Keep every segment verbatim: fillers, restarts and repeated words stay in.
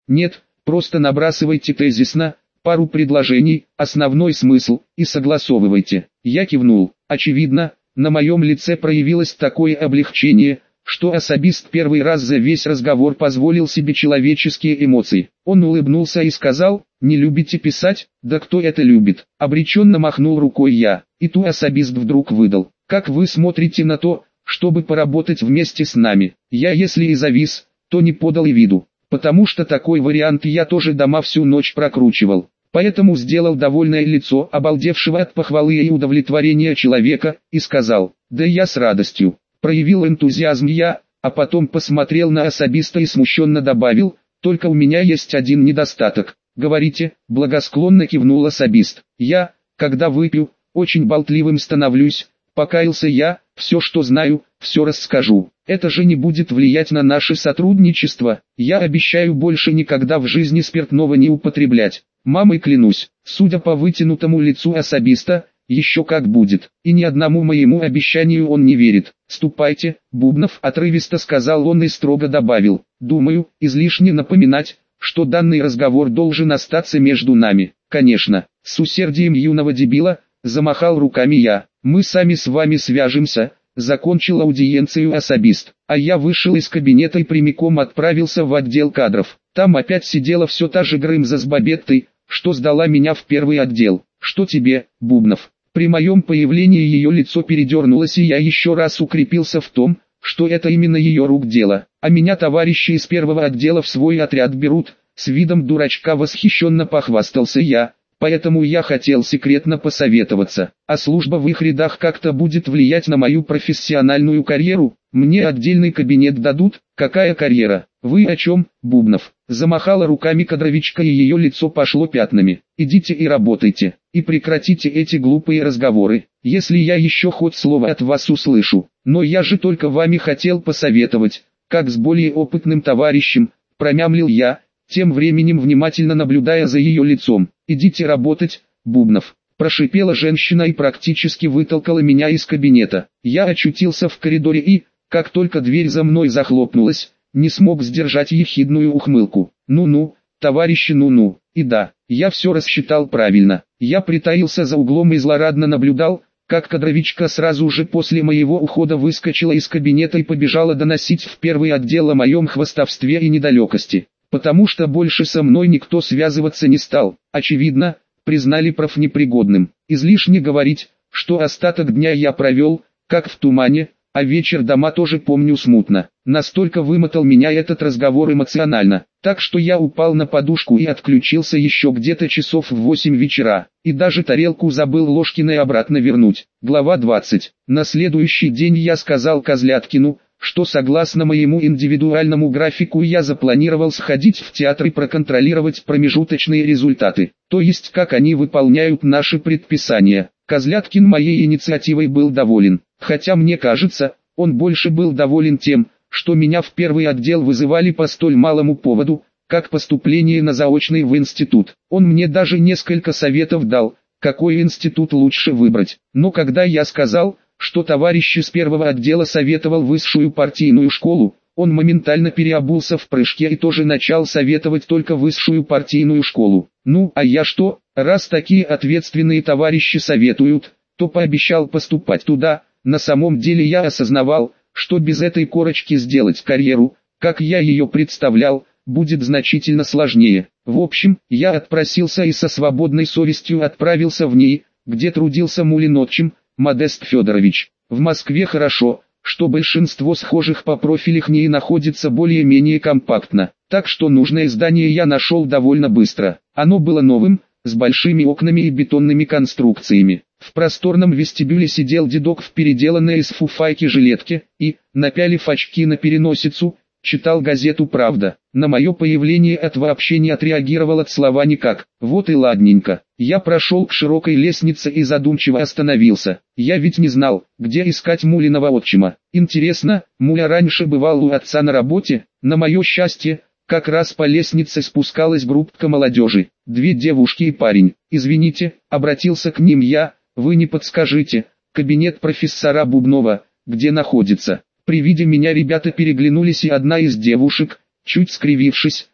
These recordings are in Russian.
Нет, просто набрасывайте тезисно, пару предложений, основной смысл, и согласовывайте. Я кивнул. Очевидно, на моем лице проявилось такое облегчение, что особист первый раз за весь разговор позволил себе человеческие эмоции. Он улыбнулся и сказал: «Не любите писать? Да кто это любит?» Обреченно махнул рукой я, и ту особист вдруг выдал: «Как вы смотрите на то, чтобы поработать вместе с нами?» Я, если и завис, то не подал и виду, потому что такой вариант я тоже дома всю ночь прокручивал. Поэтому сделал довольное лицо обалдевшего от похвалы и удовлетворения человека, и сказал: «Да я с радостью». Проявил энтузиазм я, а потом посмотрел на особиста и смущенно добавил: «Только у меня есть один недостаток». «Говорите», — благосклонно кивнул особист. «Я, когда выпью, очень болтливым становлюсь», — покаялся я. «Все, что знаю, все расскажу. Это же не будет влиять на наше сотрудничество. Я обещаю больше никогда в жизни спиртного не употреблять. Мамой клянусь». Судя по вытянутому лицу особиста, еще как будет, и ни одному моему обещанию он не верит. «Ступайте, Бубнов», — отрывисто сказал он и строго добавил: «Думаю, излишне напоминать, что данный разговор должен остаться между нами». «Конечно», — с усердием юного дебила, замахал руками я. «Мы сами с вами свяжемся», — закончил аудиенцию особист, а я вышел из кабинета и прямиком отправился в отдел кадров. Там опять сидела все та же Грымза с Бабеттой, что сдала меня в первый отдел. «Что тебе, Бубнов?» При моем появлении ее лицо передернулось, и я еще раз укрепился в том, что это именно ее рук дело. А меня товарищи из первого отдела в свой отряд берут, с видом дурачка восхищенно похвастался я. Поэтому я хотел секретно посоветоваться, а служба в их рядах как-то будет влиять на мою профессиональную карьеру. Мне отдельный кабинет дадут? Какая карьера? Вы о чем, Бубнов? Замахала руками кадровичка, и ее лицо пошло пятнами. Идите и работайте, и прекратите эти глупые разговоры, если я еще хоть слово от вас услышу. Но я же только вами хотел посоветовать, как с более опытным товарищем, промямлил я, тем временем внимательно наблюдая за ее лицом. «Идите работать, Бубнов», – прошипела женщина и практически вытолкала меня из кабинета. Я очутился в коридоре и, как только дверь за мной захлопнулась, не смог сдержать ехидную ухмылку. «Ну-ну, товарищи, ну-ну». И да, я все рассчитал правильно. Я притаился за углом и злорадно наблюдал, как кадровичка сразу же после моего ухода выскочила из кабинета и побежала доносить в первый отдел о моем хвастовстве и недалекости. Потому что больше со мной никто связываться не стал. Очевидно, признали профнепригодным. Излишне говорить, что остаток дня я провел, как в тумане, а вечер дома тоже помню смутно. Настолько вымотал меня этот разговор эмоционально, так что я упал на подушку и отключился еще где-то часов в восемь вечера, и даже тарелку забыл Ложкиной обратно вернуть. Глава двадцать. На следующий день я сказал Козляткину, что согласно моему индивидуальному графику я запланировал сходить в театр и проконтролировать промежуточные результаты, то есть как они выполняют наши предписания. Козляткин моей инициативой был доволен, хотя мне кажется, он больше был доволен тем, что меня в первый отдел вызывали по столь малому поводу, как поступление на заочный в институт. Он мне даже несколько советов дал, какой институт лучше выбрать. Но когда я сказал, что товарищ из первого отдела советовал высшую партийную школу, он моментально переобулся в прыжке и тоже начал советовать только высшую партийную школу. Ну, а я что, раз такие ответственные товарищи советуют, то пообещал поступать туда. На самом деле я осознавал, что без этой корочки сделать карьеру, как я ее представлял, будет значительно сложнее. В общем, я отпросился и со свободной совестью отправился в ней, где трудился Мулин отчим, Модест Федорович. В Москве хорошо, что большинство схожих по профилях НИИ находится более-менее компактно, так что нужное здание я нашел довольно быстро. Оно было новым, с большими окнами и бетонными конструкциями. В просторном вестибюле сидел дедок в переделанной из фуфайки жилетке и, напялив очки на переносицу, читал газету «Правда». На мое появление от вообще не отреагировал от слова никак. Вот и ладненько. Я прошел к широкой лестнице и задумчиво остановился. Я ведь не знал, где искать Мулиного отчима. Интересно, Муля раньше бывал у отца на работе? На мое счастье, как раз по лестнице спускалась группка молодежи. Две девушки и парень. «Извините», обратился к ним я, «вы не подскажите, кабинет профессора Бубнова, где находится?» При виде меня ребята переглянулись, и одна из девушек, чуть скривившись,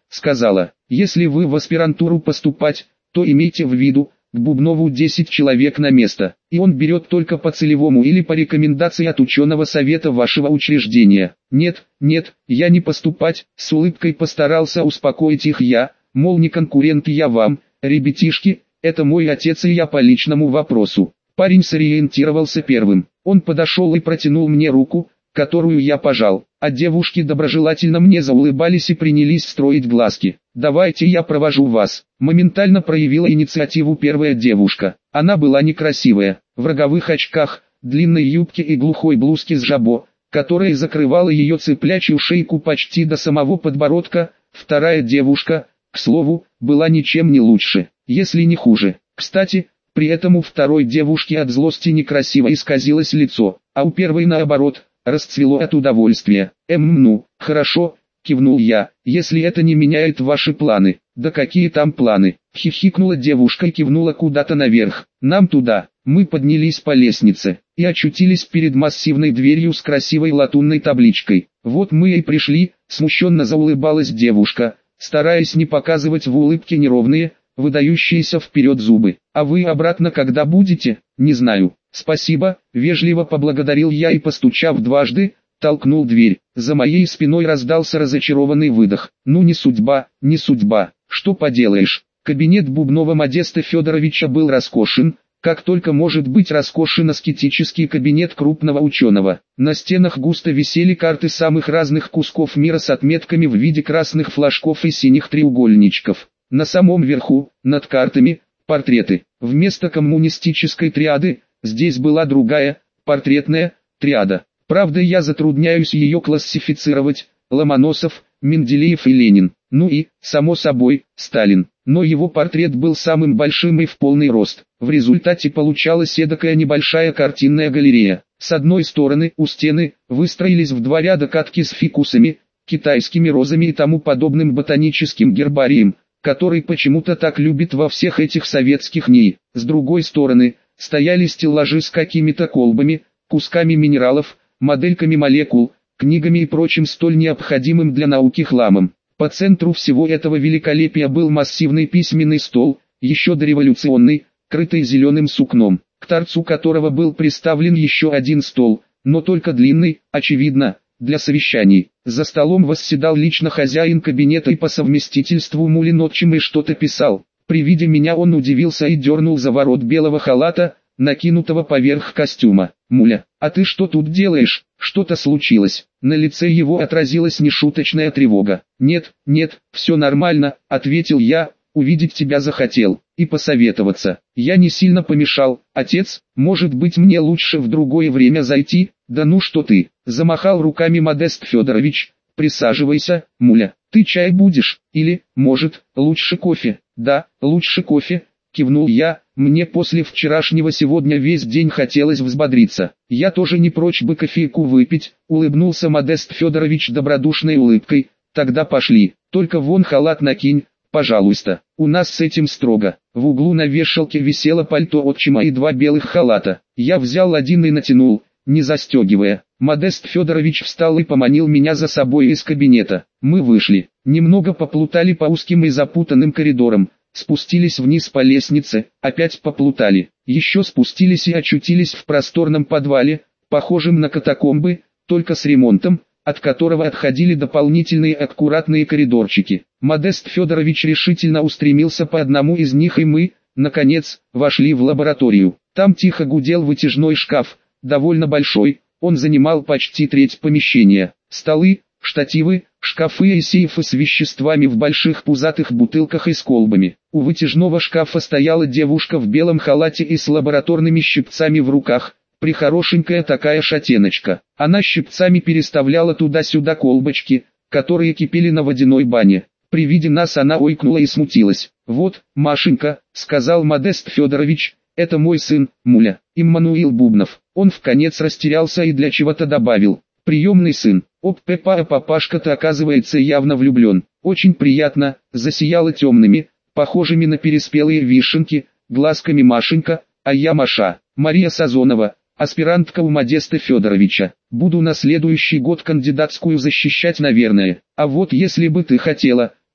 сказала: «Если вы в аспирантуру поступать, то имейте в виду, к Бубнову десять человек на место, и он берет только по целевому или по рекомендации от ученого совета вашего учреждения». «Нет, нет, я не поступать», — с улыбкой постарался успокоить их я, мол, не конкурент я вам, ребятишки, это мой отец и я по личному вопросу. Парень сориентировался первым, он подошел и протянул мне руку, которую я пожал, а девушки доброжелательно мне заулыбались и принялись строить глазки. «Давайте я провожу вас», — моментально проявила инициативу первая девушка. Она была некрасивая, в роговых очках, длинной юбке и глухой блузке с жабо, которая закрывала ее цыплячью шейку почти до самого подбородка. Вторая девушка, к слову, была ничем не лучше, если не хуже. Кстати, при этом у второй девушки от злости некрасиво исказилось лицо, а у первой наоборот, расцвело от удовольствия. «Эм, ну, хорошо», — кивнул я, — «если это не меняет ваши планы». «Да какие там планы?» — хихикнула девушка и кивнула куда-то наверх. «Нам туда». Мы поднялись по лестнице и очутились перед массивной дверью с красивой латунной табличкой. «Вот мы и пришли», — смущенно заулыбалась девушка, стараясь не показывать в улыбке неровные, выдающиеся вперед зубы. «А вы обратно когда будете?» «Не знаю». «Спасибо», — вежливо поблагодарил я и, постучав дважды, толкнул дверь. За моей спиной раздался разочарованный выдох. «Ну не судьба, не судьба, что поделаешь». Кабинет Бубнова Модеста Федоровича был роскошен, как только может быть роскошен аскетический кабинет крупного ученого. На стенах густо висели карты самых разных кусков мира с отметками в виде красных флажков и синих треугольничков. На самом верху, над картами, портреты. Вместо коммунистической триады, здесь была другая, портретная, триада. Правда, я затрудняюсь ее классифицировать: Ломоносов, Менделеев и Ленин. Ну и, само собой, Сталин. Но его портрет был самым большим и в полный рост. В результате получалась эдакая небольшая картинная галерея. С одной стороны, у стены, выстроились в два ряда катки с фикусами, китайскими розами и тому подобным ботаническим гербарием, который почему-то так любит во всех этих советских НИИ. С другой стороны, стояли стеллажи с какими-то колбами, кусками минералов, модельками молекул, книгами и прочим столь необходимым для науки хламом. По центру всего этого великолепия был массивный письменный стол, еще дореволюционный, крытый зеленым сукном, к торцу которого был приставлен еще один стол, но только длинный, очевидно, для совещаний. За столом восседал лично хозяин кабинета и по совместительству мулин отчим и что-то писал. При виде меня он удивился и дернул за ворот белого халата, накинутого поверх костюма. «Муля, а ты что тут делаешь? Что-то случилось?» На лице его отразилась нешуточная тревога. «Нет, нет, все нормально», — ответил я, — «увидеть тебя захотел, и посоветоваться. Я не сильно помешал, отец, может быть мне лучше в другое время зайти?» «Да ну что ты», — замахал руками Модест Федорович, — «присаживайся, муля, ты чай будешь, или, может, лучше кофе?» «Да, лучше кофе», — кивнул я, — «мне после вчерашнего сегодня весь день хотелось взбодриться». «Я тоже не прочь бы кофейку выпить», — улыбнулся Модест Федорович добродушной улыбкой. «Тогда пошли, только вон халат накинь, пожалуйста, у нас с этим строго». В углу на вешалке висело пальто отчима и два белых халата. Я взял один и натянул, не застегивая. Модест Федорович встал и поманил меня за собой из кабинета. Мы вышли, немного поплутали по узким и запутанным коридорам, спустились вниз по лестнице, опять поплутали, еще спустились и очутились в просторном подвале, похожем на катакомбы, только с ремонтом, от которого отходили дополнительные аккуратные коридорчики. Модест Федорович решительно устремился по одному из них, и мы, наконец, вошли в лабораторию. Там тихо гудел вытяжной шкаф, довольно большой, он занимал почти треть помещения. Столы, штативы, шкафы и сейфы с веществами в больших пузатых бутылках и с колбами. У вытяжного шкафа стояла девушка в белом халате и с лабораторными щипцами в руках, прихорошенькая такая шатеночка. Она щипцами переставляла туда-сюда колбочки, которые кипели на водяной бане. При виде нас она ойкнула и смутилась. «Вот, Машенька», — сказал Модест Федорович, — «это мой сын, муля, Иммануил Бубнов». Он вконец растерялся и для чего-то добавил: «Приемный сын». Оп-пепа, а папашка-то оказывается явно влюблен. «Очень приятно», — засияла темными, похожими на переспелые вишенки, глазками Машенька, а я Маша, Мария Сазонова, аспирантка у Модеста Федоровича. Буду на следующий год кандидатскую защищать, наверное. А вот если бы ты хотела,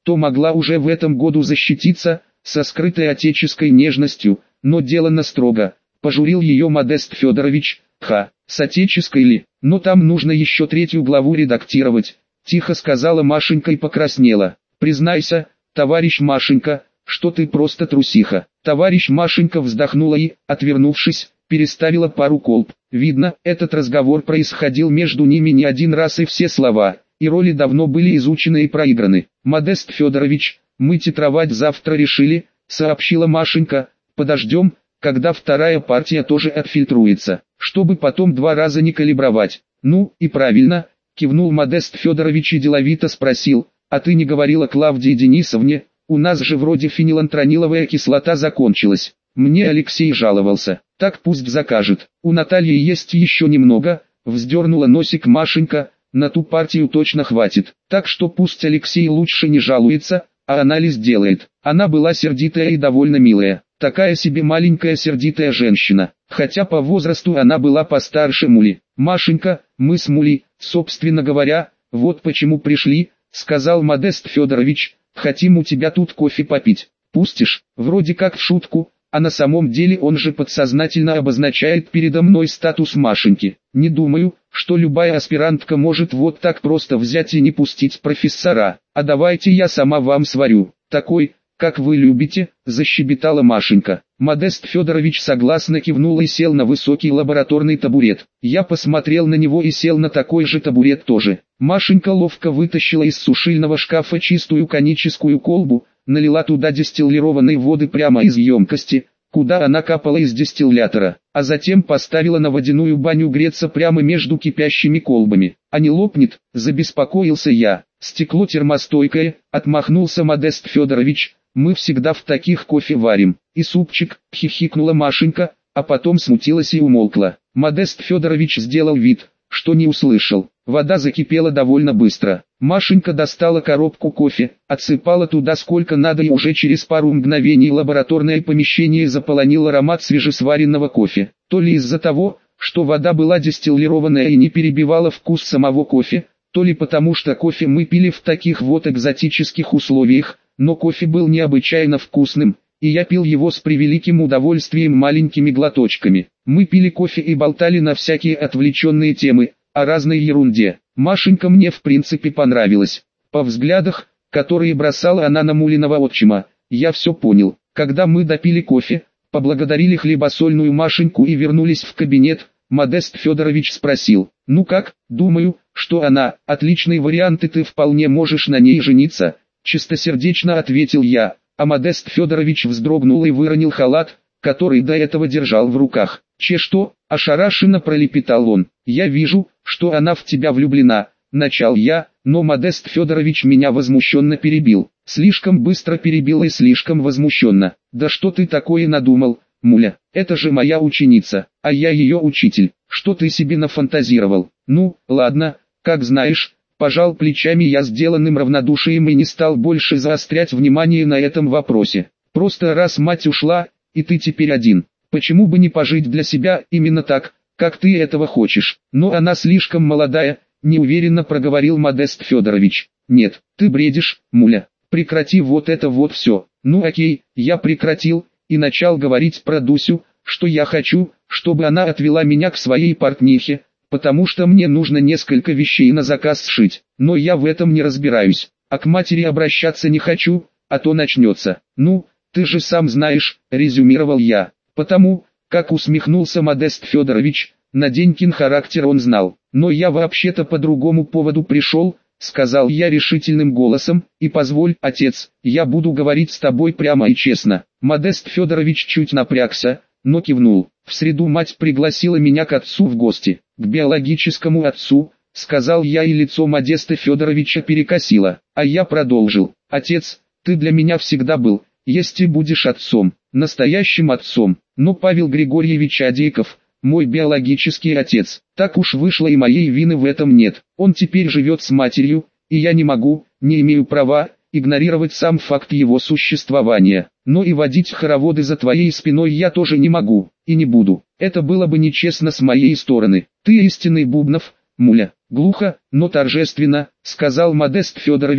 то могла уже в этом году защититься, со скрытой отеческой нежностью, но делано строго. Пожурил ее Модест Федорович. Ха, с отеческой ли, но там нужно еще третью главу редактировать, тихо сказала Машенька и покраснела. Признайся, товарищ Машенька, что ты просто трусиха. Товарищ Машенька вздохнула и, отвернувшись, переставила пару колб. Видно, этот разговор происходил между ними не один раз, и все слова и роли давно были изучены и проиграны. Модест Федорович, мы титровать завтра решили, сообщила Машенька. Подождем, когда вторая партия тоже отфильтруется, чтобы потом два раза не калибровать. Ну, и правильно, кивнул Модест Федорович и деловито спросил, а ты не говорила Клавдии Денисовне, у нас же вроде фенилантрониловая кислота закончилась. Мне Алексей жаловался, так пусть закажет. У Натальи есть еще немного, вздернула носик Машенька, на ту партию точно хватит. Так что пусть Алексей лучше не жалуется, а анализ делает. Она была сердитая и довольно милая. Такая себе маленькая сердитая женщина, хотя по возрасту она была постарше Мули. «Машенька, мы с Мулей, собственно говоря, вот почему пришли», сказал Модест Федорович, «хотим у тебя тут кофе попить. Пустишь?» Вроде как в шутку, а на самом деле он же подсознательно обозначает передо мной статус Машеньки. Не думаю, что любая аспирантка может вот так просто взять и не пустить профессора. «А давайте я сама вам сварю, такой, как вы любите», – защебетала Машенька. Модест Федорович согласно кивнул и сел на высокий лабораторный табурет. Я посмотрел на него и сел на такой же табурет тоже. Машенька ловко вытащила из сушильного шкафа чистую коническую колбу, налила туда дистиллированной воды прямо из емкости, куда она капала из дистиллятора, а затем поставила на водяную баню греться прямо между кипящими колбами. «А не лопнет?» – забеспокоился я. «Стекло термостойкое», – отмахнулся Модест Федорович. «Мы всегда в таких кофе варим». «И супчик», – хихикнула Машенька, а потом смутилась и умолкла. Модест Федорович сделал вид, что не услышал. Вода закипела довольно быстро. Машенька достала коробку кофе, отсыпала туда сколько надо, и уже через пару мгновений лабораторное помещение заполонил аромат свежесваренного кофе. То ли из-за того, что вода была дистиллированная и не перебивала вкус самого кофе, то ли потому что кофе мы пили в таких вот экзотических условиях, но кофе был необычайно вкусным, и я пил его с превеликим удовольствием маленькими глоточками. Мы пили кофе и болтали на всякие отвлеченные темы, о разной ерунде. Машенька мне в принципе понравилась. По взглядах, которые бросала она на Мулиного отчима, я все понял. Когда мы допили кофе, поблагодарили хлебосольную Машеньку и вернулись в кабинет, Модест Федорович спросил: «Ну как, думаю, что она, отличный вариант и ты вполне можешь на ней жениться», чистосердечно ответил я, а Модест Федорович вздрогнул и выронил халат, который до этого держал в руках. «Че что?» – ошарашенно пролепетал он. «Я вижу, что она в тебя влюблена», – начал я, но Модест Федорович меня возмущенно перебил. Слишком быстро перебил и слишком возмущенно. «Да что ты такое надумал, Муля? Это же моя ученица, а я ее учитель. Что ты себе нафантазировал?» «Ну, ладно, как знаешь», – пожал плечами я сделанным равнодушием и не стал больше заострять внимание на этом вопросе. «Просто раз мать ушла, и ты теперь один, почему бы не пожить для себя именно так, как ты этого хочешь?» «Но она слишком молодая», – неуверенно проговорил Модест Федорович. «Нет, ты бредишь, Муля, прекрати вот это вот все». «Ну окей, я прекратил, и начал говорить про Дусю, что я хочу, чтобы она отвела меня к своей портнихе, потому что мне нужно несколько вещей на заказ сшить, но я в этом не разбираюсь, а к матери обращаться не хочу, а то начнется». «Ну, ты же сам знаешь», – резюмировал я. Потому, как усмехнулся Модест Федорович, на Денькин характер он знал. «Но я вообще-то по другому поводу пришел», – сказал я решительным голосом, – «и позволь, отец, я буду говорить с тобой прямо и честно». Модест Федорович чуть напрягся, но кивнул. «В среду мать пригласила меня к отцу в гости, к биологическому отцу», – сказал я, и лицо Модеста Федоровича перекосило. А я продолжил: «Отец, ты для меня всегда был, есть и будешь отцом, настоящим отцом, но Павел Григорьевич Адейков, мой биологический отец, так уж вышло и моей вины в этом нет. Он теперь живет с матерью, и я не могу, не имею права, игнорировать сам факт его существования. Но и водить хороводы за твоей спиной я тоже не могу, и не буду. Это было бы нечестно с моей стороны. Ты истинный Бубнов, Муля». «Глухо, но торжественно», — сказал Модест Федорович,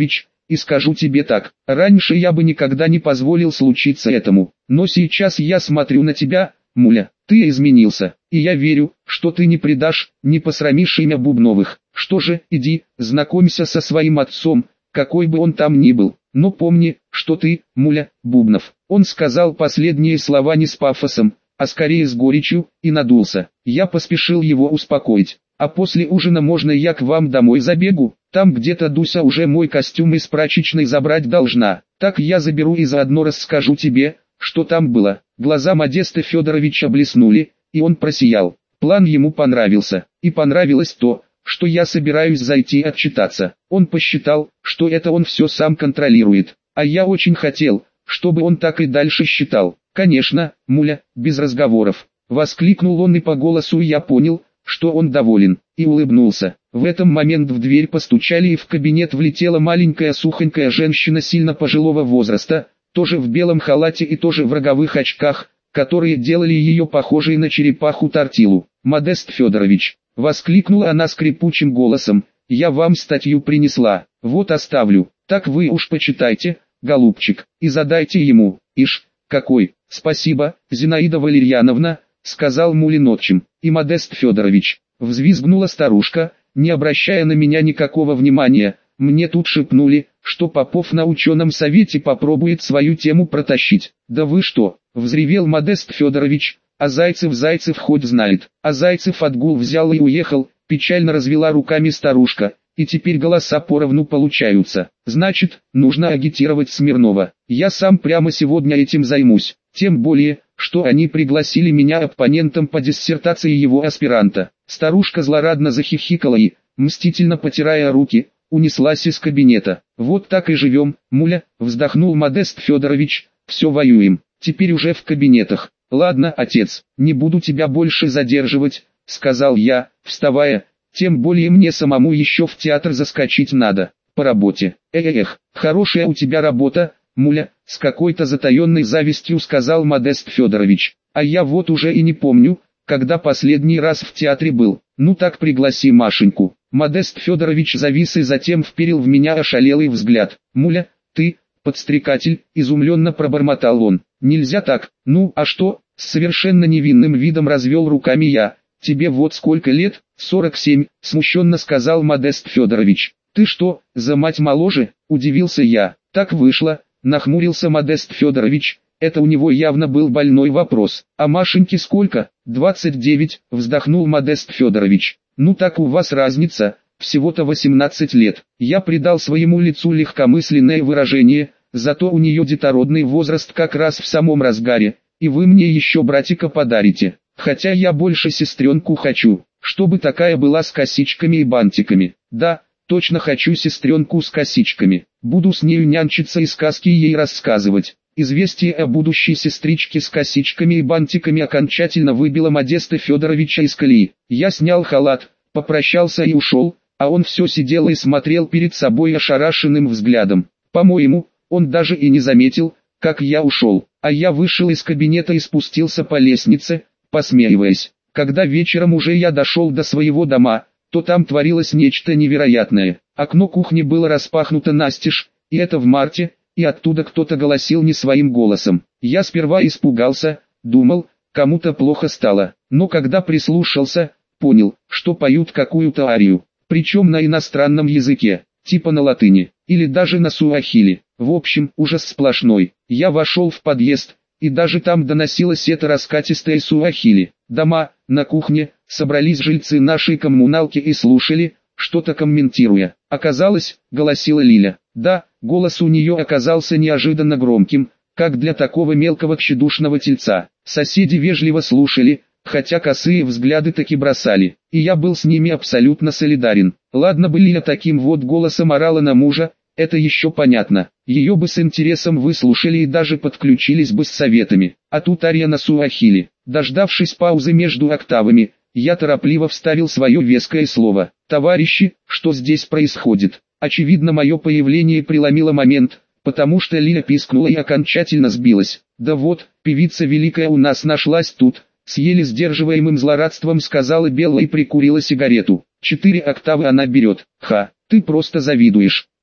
и скажу тебе так, раньше я бы никогда не позволил случиться этому, но сейчас я смотрю на тебя, Муля, ты изменился, и я верю, что ты не предашь, не посрамишь имя Бубновых. Что же, иди, знакомься со своим отцом, какой бы он там ни был, но помни, что ты, Муля, Бубнов. Он сказал последние слова не с пафосом, а скорее с горечью, и надулся. Я поспешил его успокоить. А после ужина можно я к вам домой забегу? Там где-то Дуся уже мой костюм из прачечной забрать должна. Так я заберу и заодно расскажу тебе, что там было. Глаза Модеста Федоровича блеснули, и он просиял. План ему понравился, и понравилось то, что я собираюсь зайти отчитаться. Он посчитал, что это он все сам контролирует, а я очень хотел, чтобы он так и дальше считал. Конечно, Муля, без разговоров. Воскликнул он, и по голосу я понял, что он доволен, и улыбнулся. В этот момент в дверь постучали, и в кабинет влетела маленькая сухонькая женщина сильно пожилого возраста, тоже в белом халате и тоже в роговых очках, которые делали ее похожей на черепаху Тортилу. «Модест Федорович!» — воскликнула она скрипучим голосом. «Я вам статью принесла, вот оставлю, так вы уж почитайте, голубчик, и задайте ему». «Ишь, какой, спасибо, Зинаида Валерьяновна», — сказал Мулин отчим. «И Модест Федорович», — взвизгнула старушка, не обращая на меня никакого внимания. «Мне тут шепнули, что Попов на ученом совете попробует свою тему протащить». «Да вы что?» — взревел Модест Федорович. «А Зайцев Зайцев хоть знает». «А Зайцев отгул взял и уехал», — печально развела руками старушка. «И теперь голоса поровну получаются. Значит, нужно агитировать Смирнова. Я сам прямо сегодня этим займусь. Тем более, что они пригласили меня оппонентом по диссертации его аспиранта». Старушка злорадно захихикала и, мстительно потирая руки, унеслась из кабинета. «Вот так и живем, Муля», — вздохнул Модест Федорович, — «все воюем, теперь уже в кабинетах». «Ладно, отец, не буду тебя больше задерживать», — сказал я, вставая, — «тем более мне самому еще в театр заскочить надо, по работе». «Эх, хорошая у тебя работа, Муля», — с какой-то затаенной завистью сказал Модест Федорович. «А я вот уже и не помню, когда последний раз в театре был. Ну так пригласи Машеньку». Модест Федорович завис и затем вперил в меня ошалелый взгляд. «Муля, ты, подстрекатель», — изумленно пробормотал он. «Нельзя так». «Ну, а что?» — с совершенно невинным видом развел руками я. «Тебе вот сколько лет?» «сорок семь», — смущенно сказал Модест Федорович. «Ты что, за мать моложе?» — удивился я. «Так вышло», — нахмурился Модест Федорович. Это у него явно был больной вопрос. «А Машеньке сколько?» «двадцать девять», — вздохнул Модест Федорович. «Ну так у вас разница, всего-то восемнадцать лет». Я придал своему лицу легкомысленное выражение, зато у нее детородный возраст как раз в самом разгаре, и вы мне еще братика подарите. Хотя я больше сестренку хочу, чтобы такая была с косичками и бантиками. Да, точно хочу сестренку с косичками. Буду с нею нянчиться и сказки ей рассказывать». Известие о будущей сестричке с косичками и бантиками окончательно выбило Модеста Федоровича из колеи. Я снял халат, попрощался и ушел, а он все сидел и смотрел перед собой ошарашенным взглядом. По-моему, он даже и не заметил, как я ушел, а я вышел из кабинета и спустился по лестнице, посмеиваясь. Когда вечером уже я дошел до своего дома, то там творилось нечто невероятное. Окно кухни было распахнуто настежь, и это в марте, и оттуда кто-то голосил не своим голосом. Я сперва испугался, думал, кому-то плохо стало, но когда прислушался, понял, что поют какую-то арию, причем на иностранном языке, типа на латыни, или даже на суахили. В общем, ужас сплошной. Я вошел в подъезд, и даже там доносилось это раскатистое суахили. Дома, на кухне, собрались жильцы нашей коммуналки и слушали, что-то комментируя. Оказалось, голосила Лиля. Да, голос у нее оказался неожиданно громким, как для такого мелкого тщедушного тельца. Соседи вежливо слушали, хотя косые взгляды таки бросали, и я был с ними абсолютно солидарен. Ладно бы Лиля таким вот голосом орала на мужа, это еще понятно, ее бы с интересом выслушали и даже подключились бы с советами, а тут ария на суахили. Дождавшись паузы между октавами, я торопливо вставил свое веское слово. «Товарищи, что здесь происходит?» Очевидно, мое появление преломило момент, потому что Лиля пискнула и окончательно сбилась. «Да вот, певица великая у нас нашлась тут», — с еле сдерживаемым злорадством сказала Белла и прикурила сигарету. «Четыре октавы она берет. Ха, ты просто завидуешь».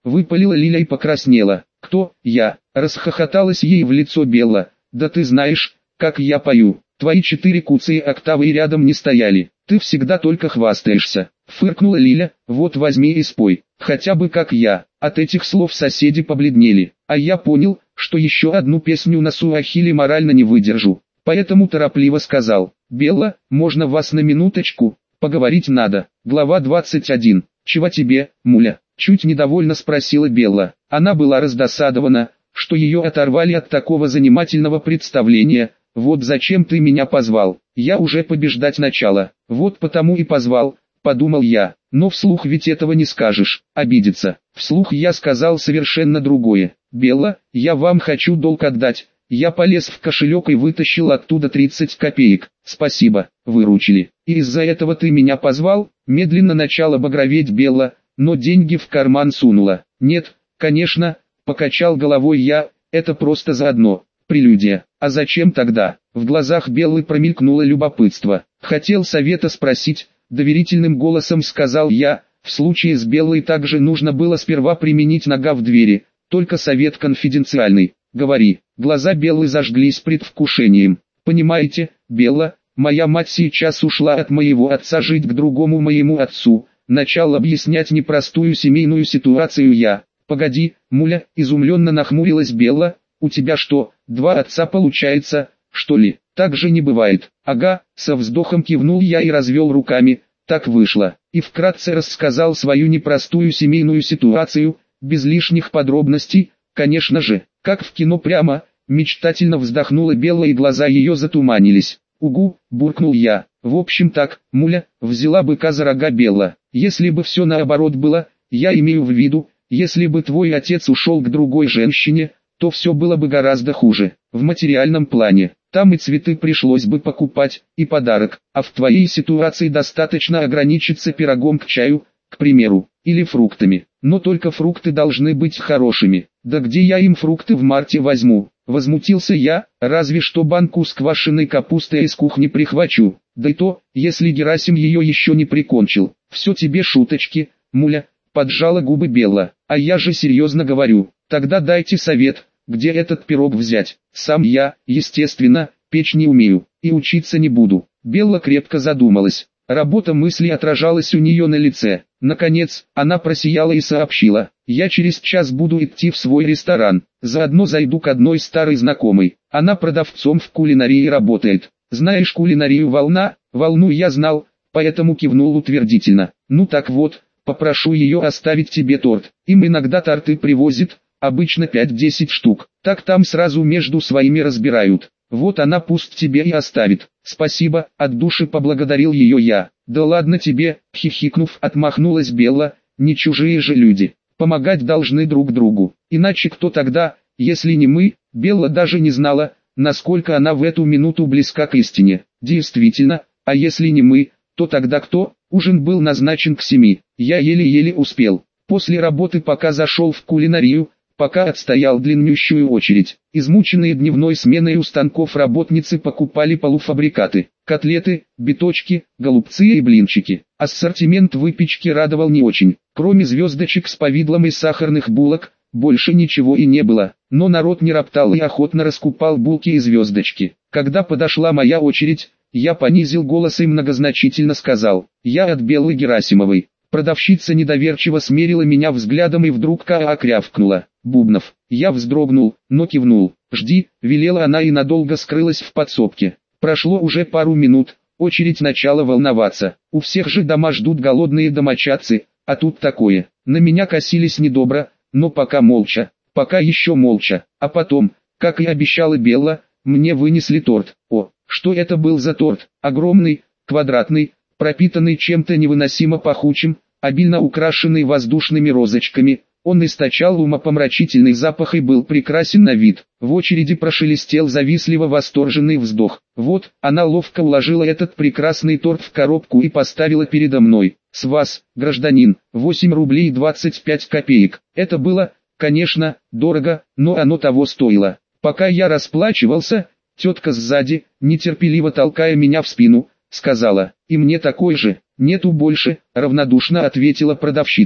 выпалила Лиля и покраснела. «Кто? Я?» — расхохоталась ей в лицо Белла. «Да ты знаешь, как я пою. Твои четыре куцые октавы и рядом не стояли. Ты всегда только хвастаешься», — фыркнула Лиля. «Вот возьми и спой, хотя бы как я». От этих слов соседи побледнели, а я понял, что еще одну песню на суахили морально не выдержу. Поэтому торопливо сказал: «Белла, можно вас на минуточку? Поговорить надо». Глава двадцать один. «Чего тебе, муля?» — чуть недовольно спросила Белла. Она была раздосадована, что ее оторвали от такого занимательного представления. «Вот зачем ты меня позвал? Я уже побеждать начала». «Вот потому и позвал», — подумал я. Но вслух ведь этого не скажешь, обидится. Вслух я сказал совершенно другое. «Белла, я вам хочу долг отдать». Я полез в кошелек и вытащил оттуда тридцать копеек. «Спасибо, выручили. И из-за этого ты меня позвал?» Медленно начала багроветь Белла, но деньги в карман сунула. «Нет, конечно», — покачал головой я, — «это просто заодно, прелюдия». «А зачем тогда?» В глазах Беллы промелькнуло любопытство. «Хотел совета спросить», — доверительным голосом сказал я. В случае с Беллой также нужно было сперва применить нога в двери, только совет конфиденциальный. «Говори». Глаза Беллы зажглись предвкушением. «Понимаете, Белла, моя мать сейчас ушла от моего отца жить к другому моему отцу», начал объяснять непростую семейную ситуацию я. «Погоди, муля», изумленно нахмурилась Белла, «у тебя что, два отца получается, что ли?» «Так же не бывает». «Ага», со вздохом кивнул я и развел руками. «Так вышло». И вкратце рассказал свою непростую семейную ситуацию, без лишних подробностей, конечно же, как в кино прямо. Мечтательно вздохнула Белла и глаза ее затуманились. «Угу», буркнул я. «В общем так, муля», взяла быка за рога Белла. «Если бы все наоборот было, я имею в виду, если бы твой отец ушел к другой женщине, то все было бы гораздо хуже, в материальном плане. Там и цветы пришлось бы покупать, и подарок, а в твоей ситуации достаточно ограничиться пирогом к чаю, к примеру, или фруктами. Но только фрукты должны быть хорошими. Да где я им фрукты в марте возьму?» Возмутился я, «разве что банку с квашеной капустой из кухни прихвачу, да и то, если Герасим ее еще не прикончил». «Все тебе шуточки, муля», поджала губы Белла, «а я же серьезно говорю. Тогда дайте совет, где этот пирог взять. Сам я, естественно, печь не умею, и учиться не буду». Белла крепко задумалась. Работа мысли отражалась у нее на лице. Наконец, она просияла и сообщила: «Я через час буду идти в свой ресторан, заодно зайду к одной старой знакомой. Она продавцом в кулинарии работает. Знаешь кулинарию «Волна»?» «Волну» я знал, поэтому кивнул утвердительно. «Ну так вот, попрошу ее оставить тебе торт. Им иногда торты привозят, обычно пять-десять штук. Так там сразу между своими разбирают. Вот она пусть тебе и оставит». «Спасибо», от души поблагодарил ее я. «Да ладно тебе», хихикнув, отмахнулась Белла, «не чужие же люди. Помогать должны друг другу. Иначе кто тогда, если не мы?» Белла даже не знала, насколько она в эту минуту близка к истине. Действительно, а если не мы, то тогда кто? Ужин был назначен к семи. Я еле-еле успел. После работы пока зашел в кулинарию, пока отстоял длиннющую очередь. Измученные дневной сменой у станков работницы покупали полуфабрикаты, котлеты, биточки, голубцы и блинчики. Ассортимент выпечки радовал не очень. Кроме звездочек с повидлом и сахарных булок, больше ничего и не было. Но народ не роптал и охотно раскупал булки и звездочки. Когда подошла моя очередь, я понизил голос и многозначительно сказал: «Я от Беллы Герасимовой». Продавщица недоверчиво смерила меня взглядом и вдруг ка-ак рявкнула: «Бубнов». Я вздрогнул, но кивнул. «Жди», велела она и надолго скрылась в подсобке. Прошло уже пару минут, очередь начала волноваться. У всех же дома ждут голодные домочадцы, а тут такое. На меня косились недобро, но пока молча, пока еще молча. А потом, как и обещала Белла, мне вынесли торт. О, что это был за торт? Огромный, квадратный, пропитанный чем-то невыносимо пахучим, обильно украшенный воздушными розочками. Он источал умопомрачительный запах и был прекрасен на вид. В очереди прошелестел завистливо восторженный вздох. Вот, она ловко уложила этот прекрасный торт в коробку и поставила передо мной. «С вас, гражданин, восемь рублей двадцать пять копеек». Это было, конечно, дорого, но оно того стоило. Пока я расплачивался, тетка сзади, нетерпеливо толкая меня в спину, сказала: «И мне такой же». «Нету больше», равнодушно ответила продавщица.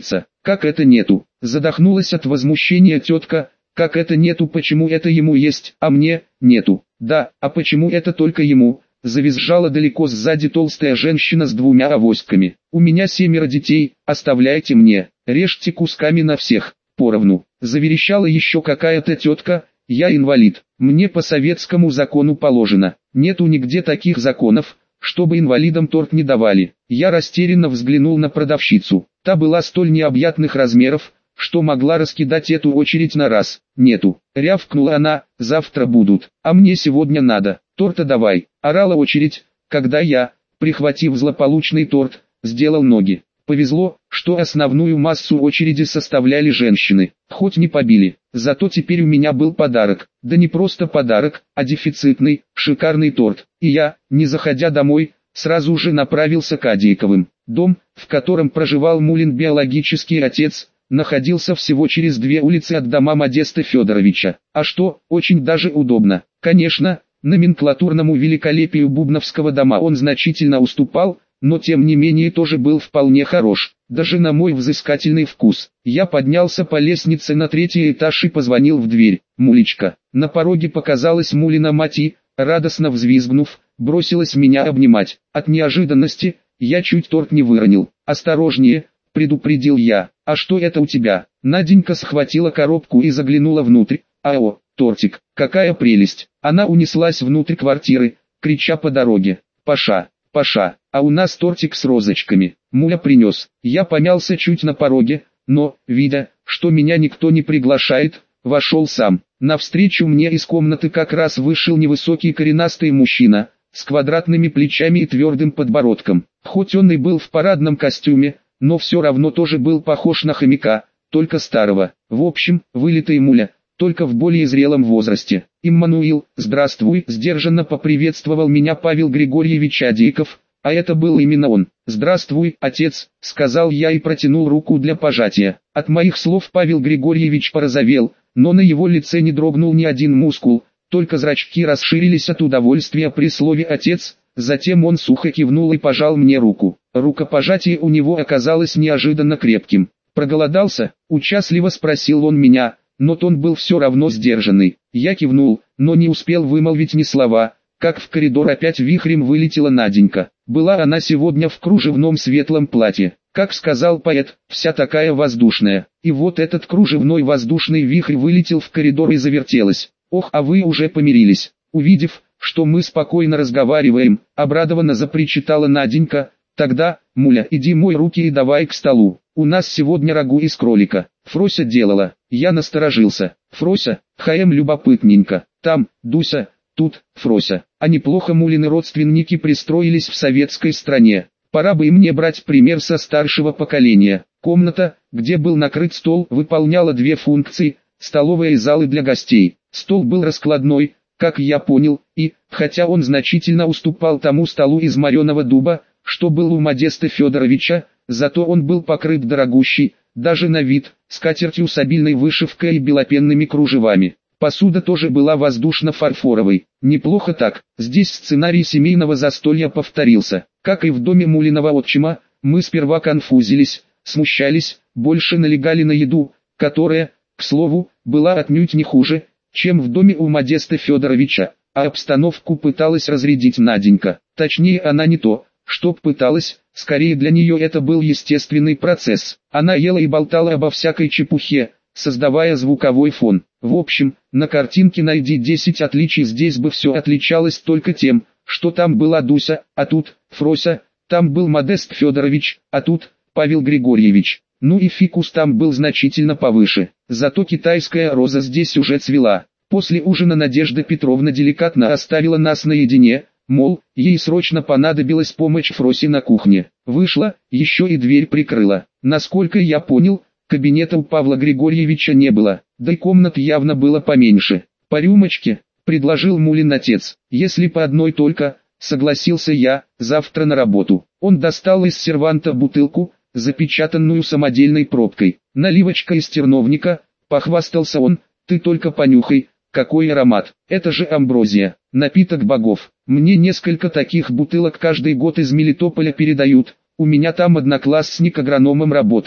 Как это нету? Задохнулась от возмущения тетка. Как это нету, почему это ему есть, а мне нету? Да, а почему это только ему? Завизжала далеко сзади толстая женщина с двумя авоськами. У меня семеро детей, оставляйте мне, режьте кусками на всех, поровну. Заверещала еще какая-то тетка. Я инвалид, мне по советскому закону положено. Нету нигде таких законов, чтобы инвалидам торт не давали. Я растерянно взглянул на продавщицу. Та была столь необъятных размеров, что могла раскидать эту очередь на раз. Нету, рявкнула она, завтра будут, а мне сегодня надо, торта давай. Орала очередь, когда я, прихватив злополучный торт, сделал ноги. Повезло, что основную массу очереди составляли женщины, хоть не побили, зато теперь у меня был подарок, да не просто подарок, а дефицитный, шикарный торт, и я, не заходя домой, сразу же направился к Адейковым. Дом, в котором проживал Мулин биологический отец, находился всего через две улицы от дома Модеста Федоровича, а что, очень даже удобно. Конечно, номенклатурному великолепию Бубновского дома он значительно уступал, но тем не менее тоже был вполне хорош, даже на мой взыскательный вкус. Я поднялся по лестнице на третий этаж и позвонил в дверь. «Мулечка». На пороге показалась Мулина мать и, радостно взвизгнув, бросилась меня обнимать. От неожиданности я чуть торт не выронил. «Осторожнее», — предупредил я. «А что это у тебя?» Наденька схватила коробку и заглянула внутрь. «Ао, тортик, какая прелесть!» Она унеслась внутрь квартиры, крича по дороге. «Паша, Паша, а у нас тортик с розочками, Муля принес». Я помялся чуть на пороге, но, видя, что меня никто не приглашает, вошел сам. Навстречу мне из комнаты как раз вышел невысокий коренастый мужчина, с квадратными плечами и твердым подбородком. Хоть он и был в парадном костюме, но все равно тоже был похож на хомяка, только старого. В общем, вылитый Муля, только в более зрелом возрасте. «Иммануил, здравствуй», — сдержанно поприветствовал меня Павел Григорьевич Адейков, а это был именно он. «Здравствуй, отец», — сказал я и протянул руку для пожатия. От моих слов Павел Григорьевич порозовел, но на его лице не дрогнул ни один мускул, только зрачки расширились от удовольствия при слове «отец», затем он сухо кивнул и пожал мне руку. Рукопожатие у него оказалось неожиданно крепким. «Проголодался?» — участливо спросил он меня, но тон был все равно сдержанный. Я кивнул, но не успел вымолвить ни слова, как в коридор опять вихрем вылетела Наденька. Была она сегодня в кружевном светлом платье, как сказал поэт, вся такая воздушная. И вот этот кружевной воздушный вихрь вылетел в коридор и завертелась. «Ох, а вы уже помирились!» Увидев, что мы спокойно разговариваем, обрадованно запричитала Наденька. «Тогда, Муля, иди мой руки и давай к столу. У нас сегодня рагу из кролика. Фрося делала». Я насторожился. «Фрося, ХМ любопытненько. Там, Дуся, тут, Фрося». А неплохо Мулины родственники пристроились в советской стране. Пора бы и мне брать пример со старшего поколения. Комната, где был накрыт стол, выполняла две функции: столовая и залы для гостей. Стол был раскладной, как я понял, и, хотя он значительно уступал тому столу из мореного дуба, что был у Модеста Федоровича, зато он был покрыт дорогущей, даже на вид, скатертью с обильной вышивкой и белопенными кружевами. Посуда тоже была воздушно-фарфоровой. Неплохо так. Здесь сценарий семейного застолья повторился. Как и в доме Мулиного отчима, мы сперва конфузились, смущались, больше налегали на еду, которая, к слову, была отнюдь не хуже, чем в доме у Модеста Федоровича, а обстановку пыталась разрядить Наденька. Точнее, она не то, что пыталась, скорее для нее это был естественный процесс. Она ела и болтала обо всякой чепухе, создавая звуковой фон. В общем, на картинке «Найди десять отличий» здесь бы все отличалось только тем, что там была Дуся, а тут Фрося, там был Модест Федорович, а тут Павел Григорьевич. Ну и фикус там был значительно повыше. Зато китайская роза здесь уже цвела. После ужина Надежда Петровна деликатно оставила нас наедине, мол, ей срочно понадобилась помощь Фроси на кухне. Вышла, еще и дверь прикрыла. Насколько я понял, кабинета у Павла Григорьевича не было, да и комнат явно было поменьше. «По рюмочке», — предложил Мулин отец. «Если по одной только», — согласился я, — «завтра на работу». Он достал из серванта бутылку, запечатанную самодельной пробкой. «Наливочка из терновника», — похвастался он, — «ты только понюхай, какой аромат. Это же амброзия, напиток богов. Мне несколько таких бутылок каждый год из Мелитополя передают, у меня там одноклассник агрономом работает».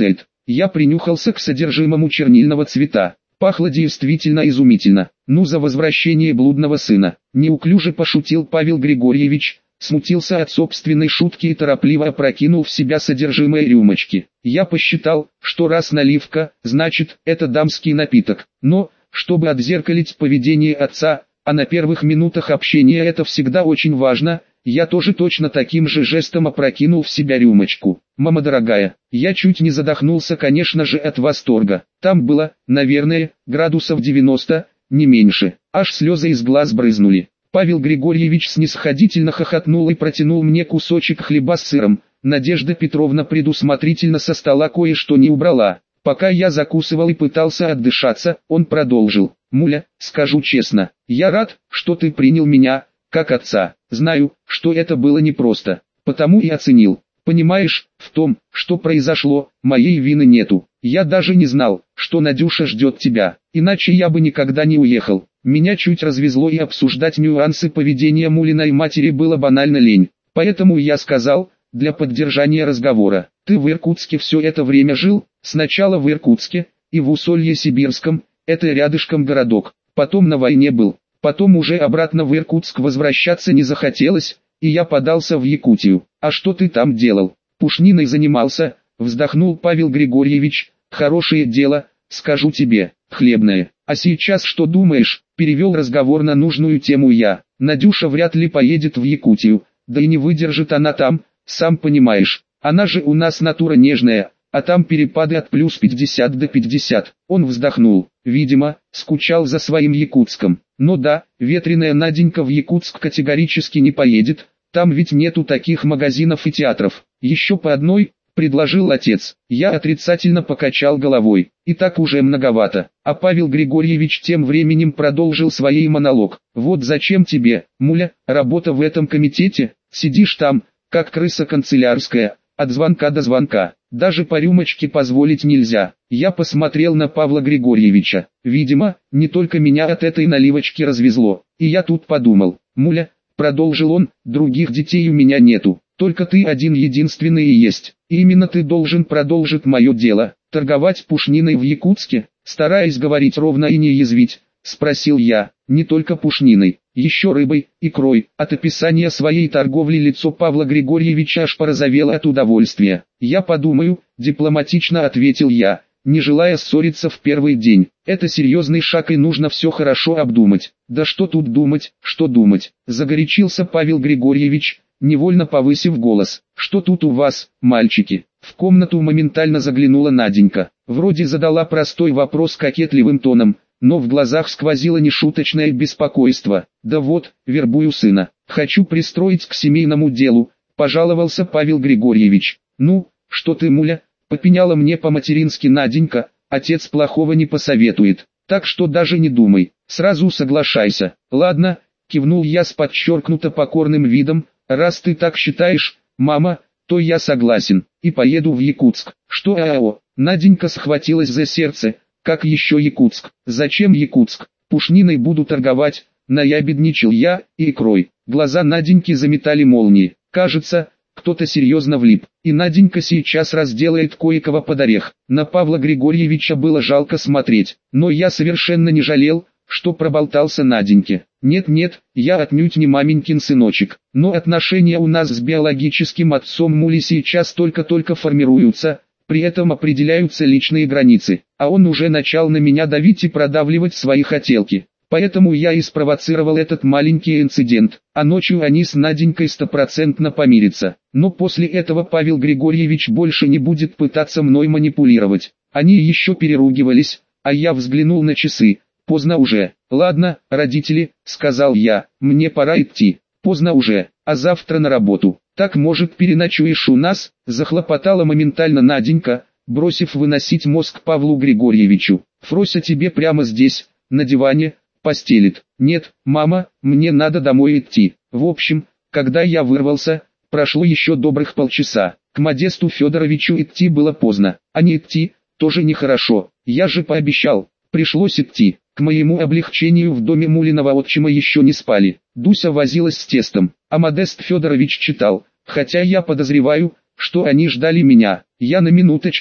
Я принюхался к содержимому чернильного цвета. Пахло действительно изумительно. Ну за возвращение блудного сына. Неуклюже пошутил Павел Григорьевич, смутился от собственной шутки и торопливо опрокинул в себя содержимое рюмочки. Я посчитал, что раз наливка, значит, это дамский напиток. Но, чтобы отзеркалить поведение отца, а на первых минутах общения это всегда очень важно, я тоже точно таким же жестом опрокинул в себя рюмочку. Мама дорогая, я чуть не задохнулся, конечно же, от восторга. Там было, наверное, градусов девяносто, не меньше. Аж слезы из глаз брызнули. Павел Григорьевич снисходительно хохотнул и протянул мне кусочек хлеба с сыром. Надежда Петровна предусмотрительно со стола кое-что не убрала. Пока я закусывал и пытался отдышаться, он продолжил. «Муля, скажу честно, я рад, что ты принял меня, как отца. Знаю, что это было непросто, потому и оценил. Понимаешь, в том, что произошло, моей вины нету. Я даже не знал, что Надюша ждет тебя, иначе я бы никогда не уехал. Меня чуть развезло, и обсуждать нюансы поведения Мулиной матери было банально лень. Поэтому я сказал, для поддержания разговора, ты в Иркутске все это время жил, сначала в Иркутске, и в Усолье-Сибирском, это рядышком городок, потом на войне был, потом уже обратно в Иркутск возвращаться не захотелось, и я подался в Якутию. А что ты там делал? Пушниной занимался, вздохнул Павел Григорьевич, хорошее дело, скажу тебе, хлебное. А сейчас что думаешь? Перевел разговор на нужную тему я. Надюша вряд ли поедет в Якутию, да и не выдержит она там, сам понимаешь. Она же у нас натура нежная, а там перепады от плюс пятьдесят до пятьдесят. Он вздохнул, видимо, скучал за своим Якутском. Но да, ветреная Наденька в Якутск категорически не поедет, там ведь нету таких магазинов и театров. Еще по одной, предложил отец. Я отрицательно покачал головой, и так уже многовато. А Павел Григорьевич тем временем продолжил свой монолог. Вот зачем тебе, муля, работа в этом комитете, сидишь там, как крыса канцелярская, от звонка до звонка. Даже по рюмочке позволить нельзя. Я посмотрел на Павла Григорьевича. Видимо, не только меня от этой наливочки развезло. И я тут подумал, муля, продолжил он, других детей у меня нету. Только ты один единственный и есть. И именно ты должен продолжить мое дело. Торговать пушниной в Якутске, стараясь говорить ровно и не язвить, спросил я. Не только пушниной, еще рыбой, икрой. От описания своей торговли лицо Павла Григорьевича аж порозовело от удовольствия. Я подумаю, дипломатично ответил я, не желая ссориться в первый день. Это серьезный шаг, и нужно все хорошо обдумать. Да что тут думать, что думать, загорячился Павел Григорьевич, невольно повысив голос. Что тут у вас, мальчики? В комнату моментально заглянула Наденька. Вроде задала простой вопрос кокетливым тоном, но в глазах сквозило нешуточное беспокойство. Да вот, вербую сына. Хочу пристроить к семейному делу, пожаловался Павел Григорьевич. Ну, что ты, муля, попеняла мне по-матерински Наденька, отец плохого не посоветует. Так что даже не думай, сразу соглашайся. Ладно, кивнул я с подчеркнуто покорным видом, раз ты так считаешь, мама, то я согласен, и поеду в Якутск. Что ао? Наденька схватилась за сердце. Как еще Якутск? Зачем Якутск? Пушниной буду торговать, наябедничал я, и икрой. Глаза Наденьки заметали молнии. Кажется, кто-то серьезно влип, и Наденька сейчас разделает кое-кого под орех. На Павла Григорьевича было жалко смотреть, но я совершенно не жалел, что проболтался Наденьке. Нет-нет, я отнюдь не маменькин сыночек, но отношения у нас с биологическим отцом Мули сейчас только-только формируются, при этом определяются личные границы, а он уже начал на меня давить и продавливать свои хотелки. Поэтому я и спровоцировал этот маленький инцидент, а ночью они с Наденькой стопроцентно помирятся. Но после этого Павел Григорьевич больше не будет пытаться мной манипулировать. Они еще переругивались, а я взглянул на часы. Поздно уже. Ладно, родители, сказал я, мне пора идти. Поздно уже, а завтра на работу. Так, может, переночуешь у нас? Захлопотала моментально Наденька, бросив выносить мозг Павлу Григорьевичу. Фрося тебе прямо здесь, на диване, постелит. Нет, мама, мне надо домой идти. В общем, когда я вырвался, прошло еще добрых полчаса. К Модесту Федоровичу идти было поздно, а не идти, тоже нехорошо. Я же пообещал, пришлось идти. К моему облегчению в доме Мулиного отчима еще не спали. Дуся возилась с тестом, а Модест Федорович читал, хотя я подозреваю, что они ждали меня. Я на минуточку,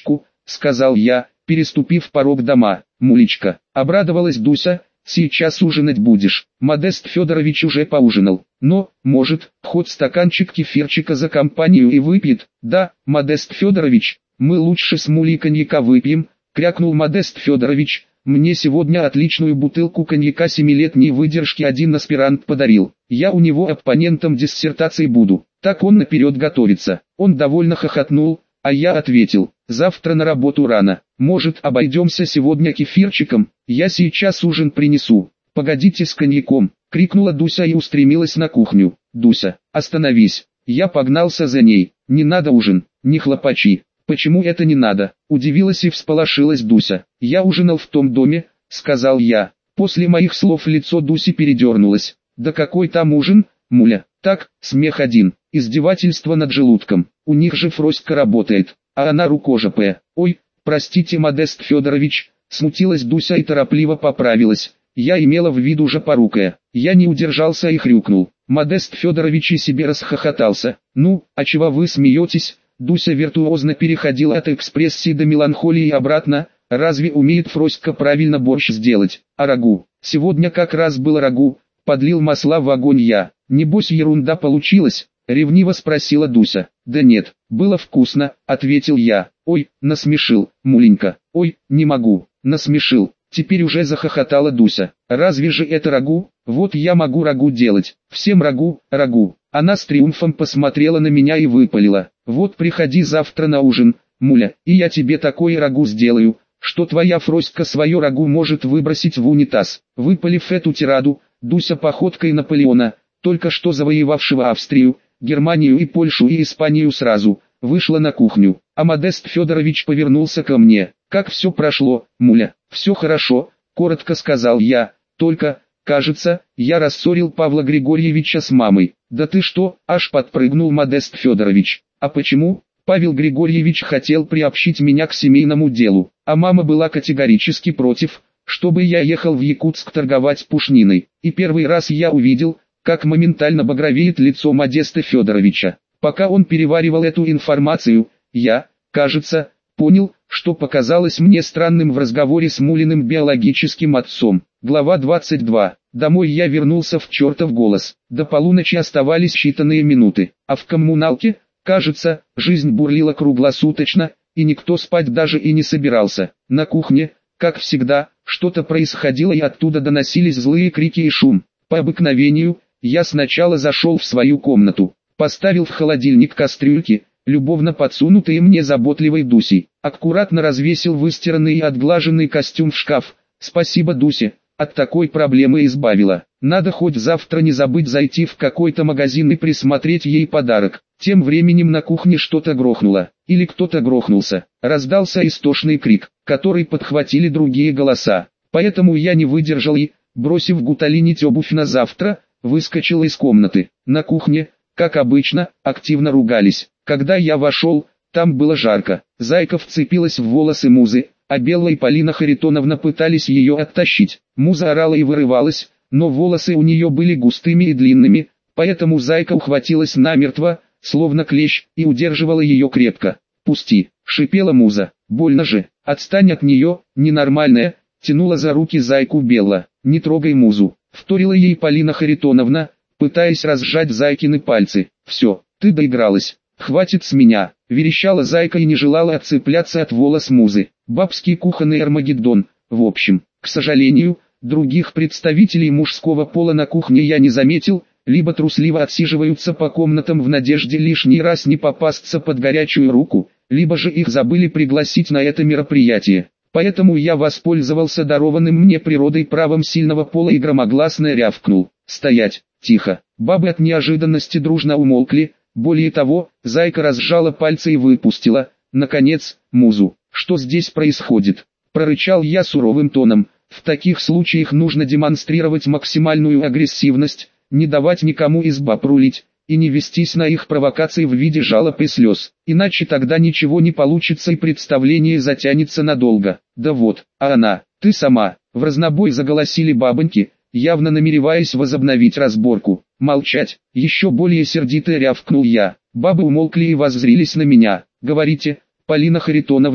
сказал я, переступив порог дома. Мулечка, обрадовалась Дуся, сейчас ужинать будешь. Модест Федорович уже поужинал, но, может, хоть стаканчик кефирчика за компанию и выпьет. Да, Модест Федорович, мы лучше с Мулей коньяка выпьем, крякнул Модест Федорович. Мне сегодня отличную бутылку коньяка семилетней выдержки один аспирант подарил. Я у него оппонентом диссертации буду. Так он наперед готовится. Он довольно хохотнул, а я ответил: завтра на работу рано. Может, обойдемся сегодня кефирчиком? Я сейчас ужин принесу. Погодите с коньяком, крикнула Дуся и устремилась на кухню. Дуся, остановись. Я погнался за ней. Не надо ужин, не хлопачи. «Почему это не надо?» – удивилась и всполошилась Дуся. «Я ужинал в том доме», – сказал я. После моих слов лицо Дуси передернулось. «Да какой там ужин, Муля?» «Так, смех один, издевательство над желудком. У них же Фроська работает, а она рукожопая». «Ой, простите, Модест Федорович», – смутилась Дуся и торопливо поправилась. «Я имела в виду же порукая». Я не удержался и хрюкнул. Модест Федорович и себе расхохотался. «Ну, а чего вы смеетесь?» Дуся виртуозно переходила от экспрессии до меланхолии и обратно. Разве умеет Фроська правильно борщ сделать? А рагу? Сегодня как раз было рагу. Подлил масла в огонь я. Небось ерунда получилась? Ревниво спросила Дуся. Да нет, было вкусно, ответил я. Ой, насмешил, Муленька. Ой, не могу, насмешил. Теперь уже захохотала Дуся. Разве же это рагу? Вот я могу рагу делать. Всем рагу, рагу. Она с триумфом посмотрела на меня и выпалила. Вот приходи завтра на ужин, Муля, и я тебе такое рагу сделаю, что твоя Фроська свое рагу может выбросить в унитаз. Выпалив эту тираду, Дуся походкой Наполеона, только что завоевавшего Австрию, Германию и Польшу и Испанию сразу, вышла на кухню. А Модест Федорович повернулся ко мне. «Как все прошло, Муля?» «Все хорошо», — коротко сказал я, «только, кажется, я рассорил Павла Григорьевича с мамой». «Да ты что?» — аж подпрыгнул Модест Федорович. «А почему?» Павел Григорьевич хотел приобщить меня к семейному делу, а мама была категорически против, чтобы я ехал в Якутск торговать пушниной. И первый раз я увидел, как моментально багровеет лицо Модеста Федоровича. Пока он переваривал эту информацию, я, кажется, понял, что показалось мне странным в разговоре с Мулиным биологическим отцом. Глава двадцать два. Домой я вернулся в чертов голос. До полуночи оставались считанные минуты, а в коммуналке, кажется, жизнь бурлила круглосуточно, и никто спать даже и не собирался. На кухне, как всегда, что-то происходило и оттуда доносились злые крики и шум. По обыкновению, я сначала зашел в свою комнату, поставил в холодильник кастрюльки, любовно подсунутые мне заботливой Дусей, аккуратно развесил выстиранный и отглаженный костюм в шкаф. Спасибо Дусе, от такой проблемы избавила. Надо хоть завтра не забыть зайти в какой-то магазин и присмотреть ей подарок. Тем временем на кухне что-то грохнуло, или кто-то грохнулся. Раздался истошный крик, который подхватили другие голоса. Поэтому я не выдержал и, бросив гуталинить обувь на завтра, выскочил из комнаты. На кухне, как обычно, активно ругались. Когда я вошел, там было жарко. Зайка вцепилась в волосы Музы, а Белла и Полина Харитоновна пытались ее оттащить. Муза орала и вырывалась, но волосы у нее были густыми и длинными, поэтому Зайка ухватилась намертво, словно клещ, и удерживала ее крепко. «Пусти!» — шипела Муза. «Больно же! Отстань от нее, ненормальная!» — тянула за руки Зайку Белла. «Не трогай Музу!» — вторила ей Полина Харитоновна, пытаясь разжать Зайкины пальцы. «Все, ты доигралась! Хватит с меня!» — верещала Зайка и не желала отцепляться от волос Музы. Бабский кухонный Армагеддон. В общем, к сожалению, других представителей мужского пола на кухне я не заметил, либо трусливо отсиживаются по комнатам в надежде лишний раз не попасться под горячую руку, либо же их забыли пригласить на это мероприятие. Поэтому я воспользовался дарованным мне природой правом сильного пола и громогласно рявкнул: «Стоять, тихо!» Бабы от неожиданности дружно умолкли, более того, Зайка разжала пальцы и выпустила, наконец, Музу. «Что здесь происходит?» — прорычал я суровым тоном. В таких случаях нужно демонстрировать максимальную агрессивность, не давать никому из баб рулить, и не вестись на их провокации в виде жалоб и слез, иначе тогда ничего не получится и представление затянется надолго. Да вот, а она, ты сама, в разнобой заголосили бабоньки, явно намереваясь возобновить разборку. «Молчать!» — еще более сердито рявкнул я. Бабы умолкли и воззрились на меня. «Говорите, Полина Харитоновна»,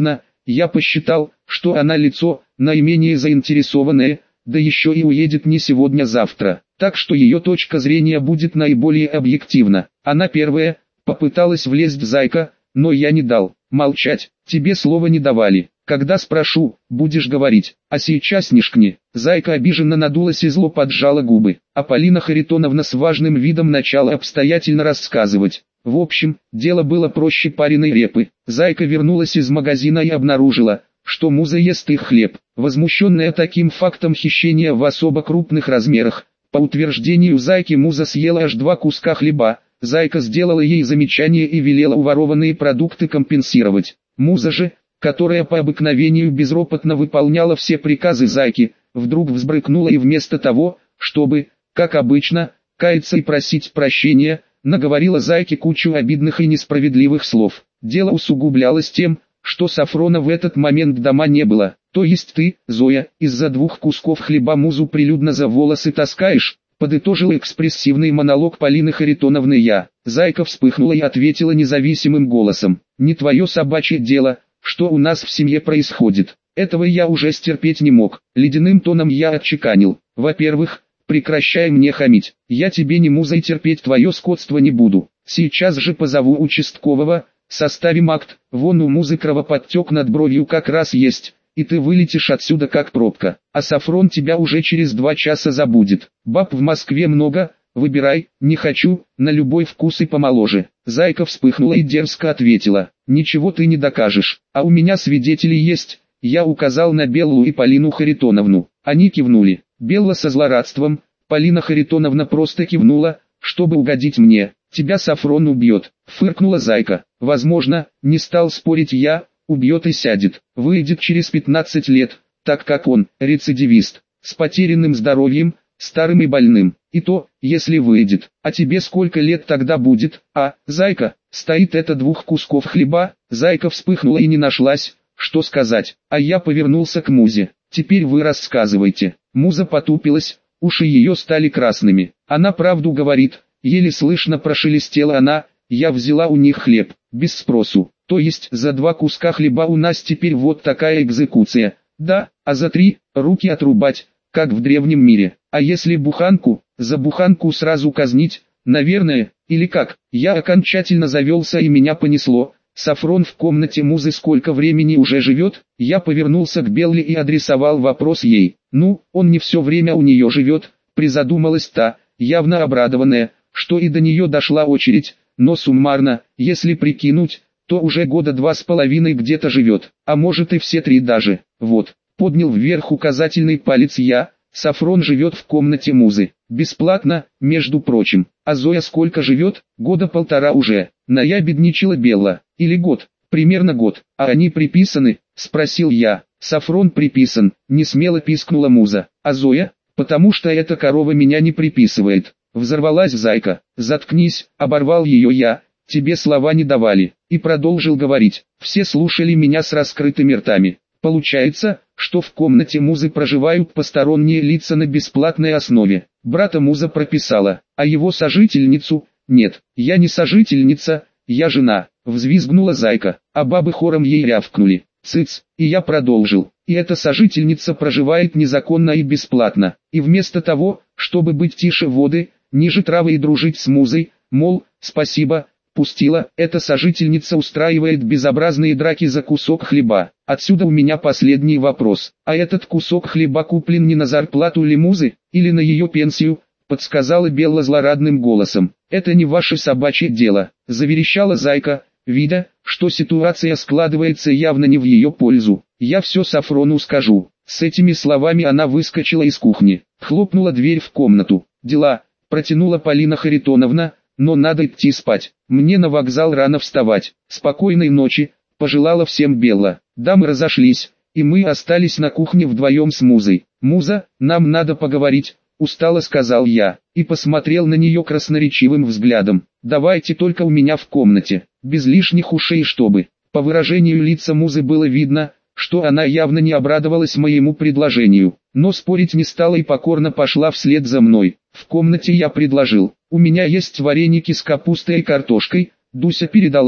Я посчитал, что она лицо, наименее заинтересованное, да еще и уедет не сегодня-завтра, так что ее точка зрения будет наиболее объективна. Она первая, попыталась влезть Зайка, но я не дал. Молчать, тебе слова не давали. Когда спрошу, будешь говорить, а сейчас не шкни. Зайка обиженно надулась и зло поджала губы, а Полина Харитоновна с важным видом начала обстоятельно рассказывать. В общем, дело было проще пареной репы. Зайка вернулась из магазина и обнаружила, что Муза ест их хлеб. Возмущенная таким фактом хищения в особо крупных размерах, по утверждению Зайки Муза съела аж два куска хлеба. Зайка сделала ей замечание и велела уворованные продукты компенсировать. Муза же, которая по обыкновению безропотно выполняла все приказы Зайки, вдруг взбрыкнула и вместо того, чтобы, как обычно, каяться и просить прощения, наговорила Зайке кучу обидных и несправедливых слов. Дело усугублялось тем, что Сафрона в этот момент дома не было. То есть ты, Зоя, из-за двух кусков хлеба Музу прилюдно за волосы таскаешь? Подытожил экспрессивный монолог Полины Харитоновны я. Зайка вспыхнула и ответила независимым голосом: «Не твое собачье дело, что у нас в семье происходит. Этого я уже стерпеть не мог». Ледяным тоном я отчеканил: «Во-первых, прекращай мне хамить. Я тебе не Муза и терпеть твое скотство не буду. Сейчас же позову участкового, составим акт. Вон у Музы кровоподтек над бровью как раз есть, и ты вылетишь отсюда как пробка, а Сафрон тебя уже через два часа забудет. Баб в Москве много, выбирай, не хочу, на любой вкус и помоложе». Зайка вспыхнула и дерзко ответила: «Ничего ты не докажешь, а у меня свидетели есть». Я указал на Беллу и Полину Харитоновну. Они кивнули. Белла со злорадством, Полина Харитоновна просто кивнула, чтобы угодить мне. «Тебя Сафрон убьет», — фыркнула Зайка. «Возможно, не стал спорить я, убьет и сядет. Выйдет через пятнадцать лет, так как он, рецидивист, с потерянным здоровьем, старым и больным. И то, если выйдет. А тебе сколько лет тогда будет, а, Зайка?» Стоит это двух кусков хлеба. Зайка вспыхнула и не нашлась, что сказать. А я повернулся к Музе. «Теперь вы рассказывайте». Муза потупилась, уши ее стали красными. «Она правду говорит», — еле слышно прошелестела она. «Я взяла у них хлеб, без спросу. То есть за два куска хлеба у нас теперь вот такая экзекуция. Да, а за три — руки отрубать, как в древнем мире. А если буханку, за буханку сразу казнить, наверное, или как?» Я окончательно завелся и меня понесло. «Сафрон в комнате Музы сколько времени уже живет?» Я повернулся к Белле и адресовал вопрос ей. «Ну, он не все время у нее живет», — призадумалась та, явно обрадованная, что и до нее дошла очередь, но суммарно, если прикинуть, то уже года два с половиной где-то живет, а может и все три даже. Вот, поднял вверх указательный палец я. «Сафрон живет в комнате Музы, бесплатно, между прочим. А Зоя сколько живет? Года полтора уже», — наябедничала Белла. «Или год, примерно год. А они приписаны?» — спросил я. «Сафрон приписан», — несмело пискнула Муза. «А Зоя? Потому что эта корова меня не приписывает». Взорвалась Зайка. «Заткнись», — оборвал ее я. «Тебе слова не давали». И продолжил говорить. Все слушали меня с раскрытыми ртами. Получается, что в комнате Музы проживают посторонние лица на бесплатной основе. Брата Муза прописала, а его сожительницу — нет. «Я не сожительница, я жена», — взвизгнула Зайка, а бабы хором ей рявкнули. «Цыц», и я продолжил. «И эта сожительница проживает незаконно и бесплатно. И вместо того, чтобы быть тише воды, ниже травы и дружить с Музой, мол, спасибо, пустила, эта сожительница устраивает безобразные драки за кусок хлеба. Отсюда у меня последний вопрос. А этот кусок хлеба куплен не на зарплату ли Музы, или на ее пенсию?» — подсказала Белла злорадным голосом. «Это не ваше собачье дело», — заверещала Зайка, видя, что ситуация складывается явно не в ее пользу. «Я все Сафрону скажу». С этими словами она выскочила из кухни, хлопнула дверь в комнату. «Дела», — протянула Полина Харитоновна, «но надо идти спать. Мне на вокзал рано вставать. Спокойной ночи», — пожелала всем Белла. Дамы разошлись, и мы остались на кухне вдвоем с Музой. «Муза, нам надо поговорить», — устало сказал я, и посмотрел на нее красноречивым взглядом. «Давайте только у меня в комнате, без лишних ушей чтобы». По выражению лица Музы было видно, что она явно не обрадовалась моему предложению, но спорить не стала и покорно пошла вслед за мной. В комнате я предложил: «У меня есть вареники с капустой и картошкой». Дуся передала: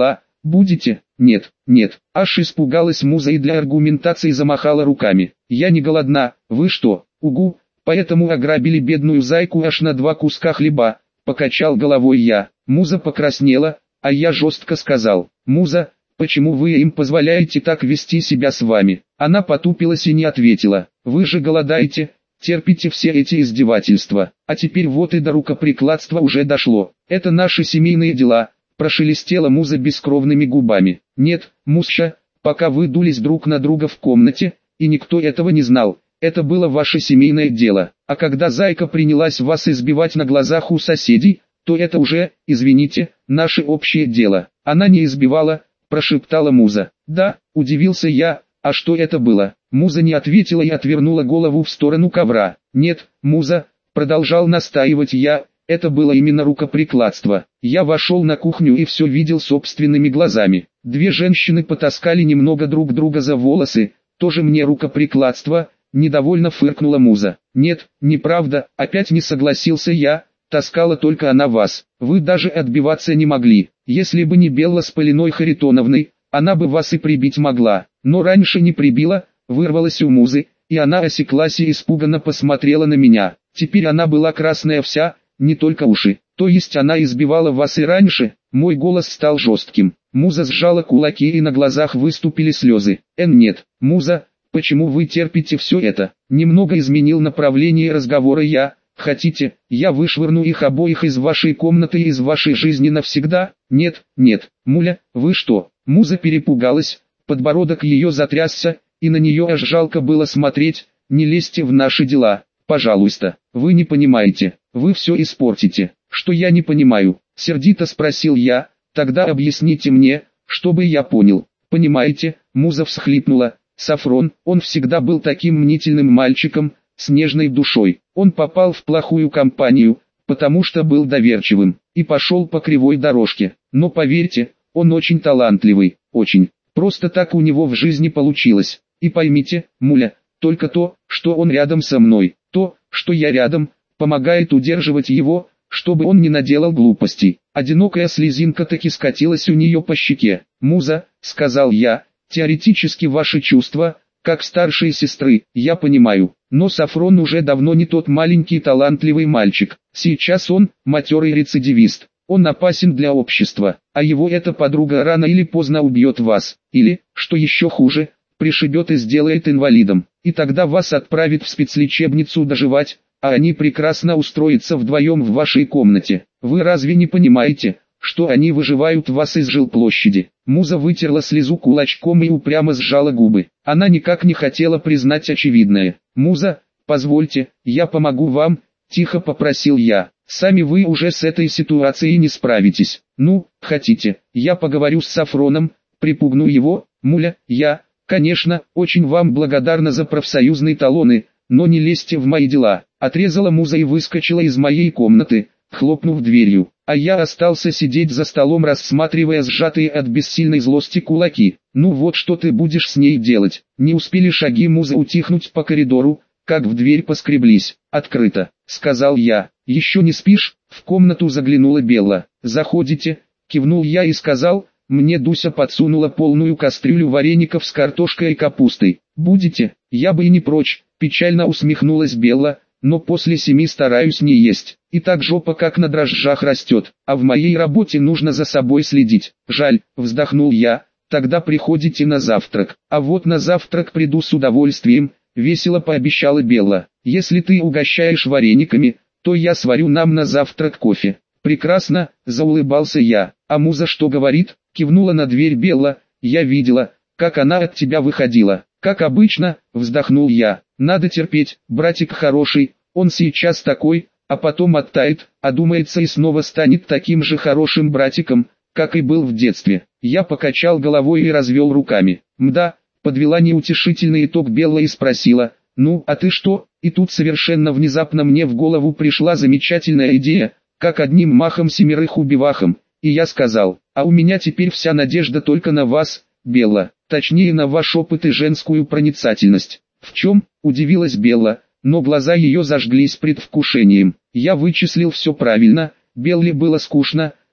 Будете? Нет, нет. Аж испугалась Муза и для аргументации замахала руками. Я не голодна, вы что? Угу, поэтому ограбили бедную зайку аж на два куска хлеба. Покачал головой я. Муза покраснела, а я жестко сказал: Муза, почему вы им позволяете так вести себя с вами? Она потупилась и не ответила. Вы же голодаете, терпите все эти издевательства. А теперь вот и до рукоприкладства уже дошло. Это наши семейные дела, прошелестела Муза бескровными губами. Нет, Музша, пока вы дулись друг на друга в комнате, и никто этого не знал, это было ваше семейное дело. А когда зайка принялась вас избивать на глазах у соседей, то это уже, извините, наше общее дело. Она не избивала, прошептала Муза. Да, удивился я, а что это было? Муза не ответила и отвернула голову в сторону ковра. Нет, Муза, продолжал настаивать я, это было именно рукоприкладство. Я вошел на кухню и все видел собственными глазами. Две женщины потаскали немного друг друга за волосы, тоже мне рукоприкладство, недовольно фыркнула Муза. Нет, неправда, опять не согласился я, таскала только она вас. Вы даже отбиваться не могли. Если бы не Белла с Полиной Харитоновной, она бы вас и прибить могла. Но раньше не прибила, вырвалась у Музы, и она осеклась и испуганно посмотрела на меня. Теперь она была красная вся, не только уши. То есть она избивала вас и раньше? Мой голос стал жестким. Муза сжала кулаки и на глазах выступили слезы. Эн нет, Муза, почему вы терпите все это? Немного изменил направление разговора я. Хотите, я вышвырну их обоих из вашей комнаты и из вашей жизни навсегда? Нет, нет, Муля, вы что? Муза перепугалась, подбородок ее затрясся, и на нее аж жалко было смотреть. Не лезьте в наши дела, пожалуйста. Вы не понимаете, вы все испортите. Что я не понимаю? Сердито спросил я. Тогда объясните мне, чтобы я понял. Понимаете? Муза всхлипнула. Сафрон, он всегда был таким мнительным мальчиком, с нежной душой. Он попал в плохую компанию, потому что был доверчивым, и пошел по кривой дорожке. Но поверьте, он очень талантливый, очень. Просто так у него в жизни получилось. И поймите, Муля, только то, что он рядом со мной, то, что я рядом, помогает удерживать его, чтобы он не наделал глупостей. Одинокая слезинка таки скатилась у нее по щеке. Муза, сказал я, теоретически ваши чувства, как старшей сестры, я понимаю, но Сафрон уже давно не тот маленький талантливый мальчик. Сейчас он, матерый рецидивист. Он опасен для общества, а его эта подруга рано или поздно убьет вас, или, что еще хуже, пришибет и сделает инвалидом, и тогда вас отправит в спецлечебницу доживать, а они прекрасно устроятся вдвоем в вашей комнате. Вы разве не понимаете, что они выживают вас из жилплощади? Муза вытерла слезу кулачком и упрямо сжала губы. Она никак не хотела признать очевидное. Муза, позвольте, я помогу вам, тихо попросил я. Сами вы уже с этой ситуацией не справитесь. Ну, хотите, я поговорю с Сафроном, припугну его? Муля, я, конечно, очень вам благодарна за профсоюзные талоны, но не лезьте в мои дела. Отрезала Муза и выскочила из моей комнаты, хлопнув дверью. А я остался сидеть за столом, рассматривая сжатые от бессильной злости кулаки. Ну вот что ты будешь с ней делать? Не успели шаги Музы утихнуть по коридору, как в дверь поскреблись. Открыто, сказал я. Еще не спишь? В комнату заглянула Белла. Заходите, кивнул я и сказал, мне Дуся подсунула полную кастрюлю вареников с картошкой и капустой. Будете? Я бы и не прочь, печально усмехнулась Белла, но после семи стараюсь не есть. И так жопа как на дрожжах растет, а в моей работе нужно за собой следить. Жаль, вздохнул я, тогда приходите на завтрак. А вот на завтрак приду с удовольствием, весело пообещала Белла. Если ты угощаешь варениками, то я сварю нам на завтрак кофе. Прекрасно, заулыбался я. А Муза что говорит? Кивнула на дверь Белла. Я видела, как она от тебя выходила. Как обычно, вздохнул я. Надо терпеть, братик хороший, он сейчас такой, а потом оттает, одумается и снова станет таким же хорошим братиком, как и был в детстве. Я покачал головой и развел руками. Мда, подвела неутешительный итог Белла и спросила, ну, а ты что? И тут совершенно внезапно мне в голову пришла замечательная идея, как одним махом семерых убивахом, и я сказал, а у меня теперь вся надежда только на вас, Белла, точнее на ваш опыт и женскую проницательность. В чем? Удивилась Белла, но глаза ее зажглись предвкушением. Я вычислил все правильно, Белле было скучно,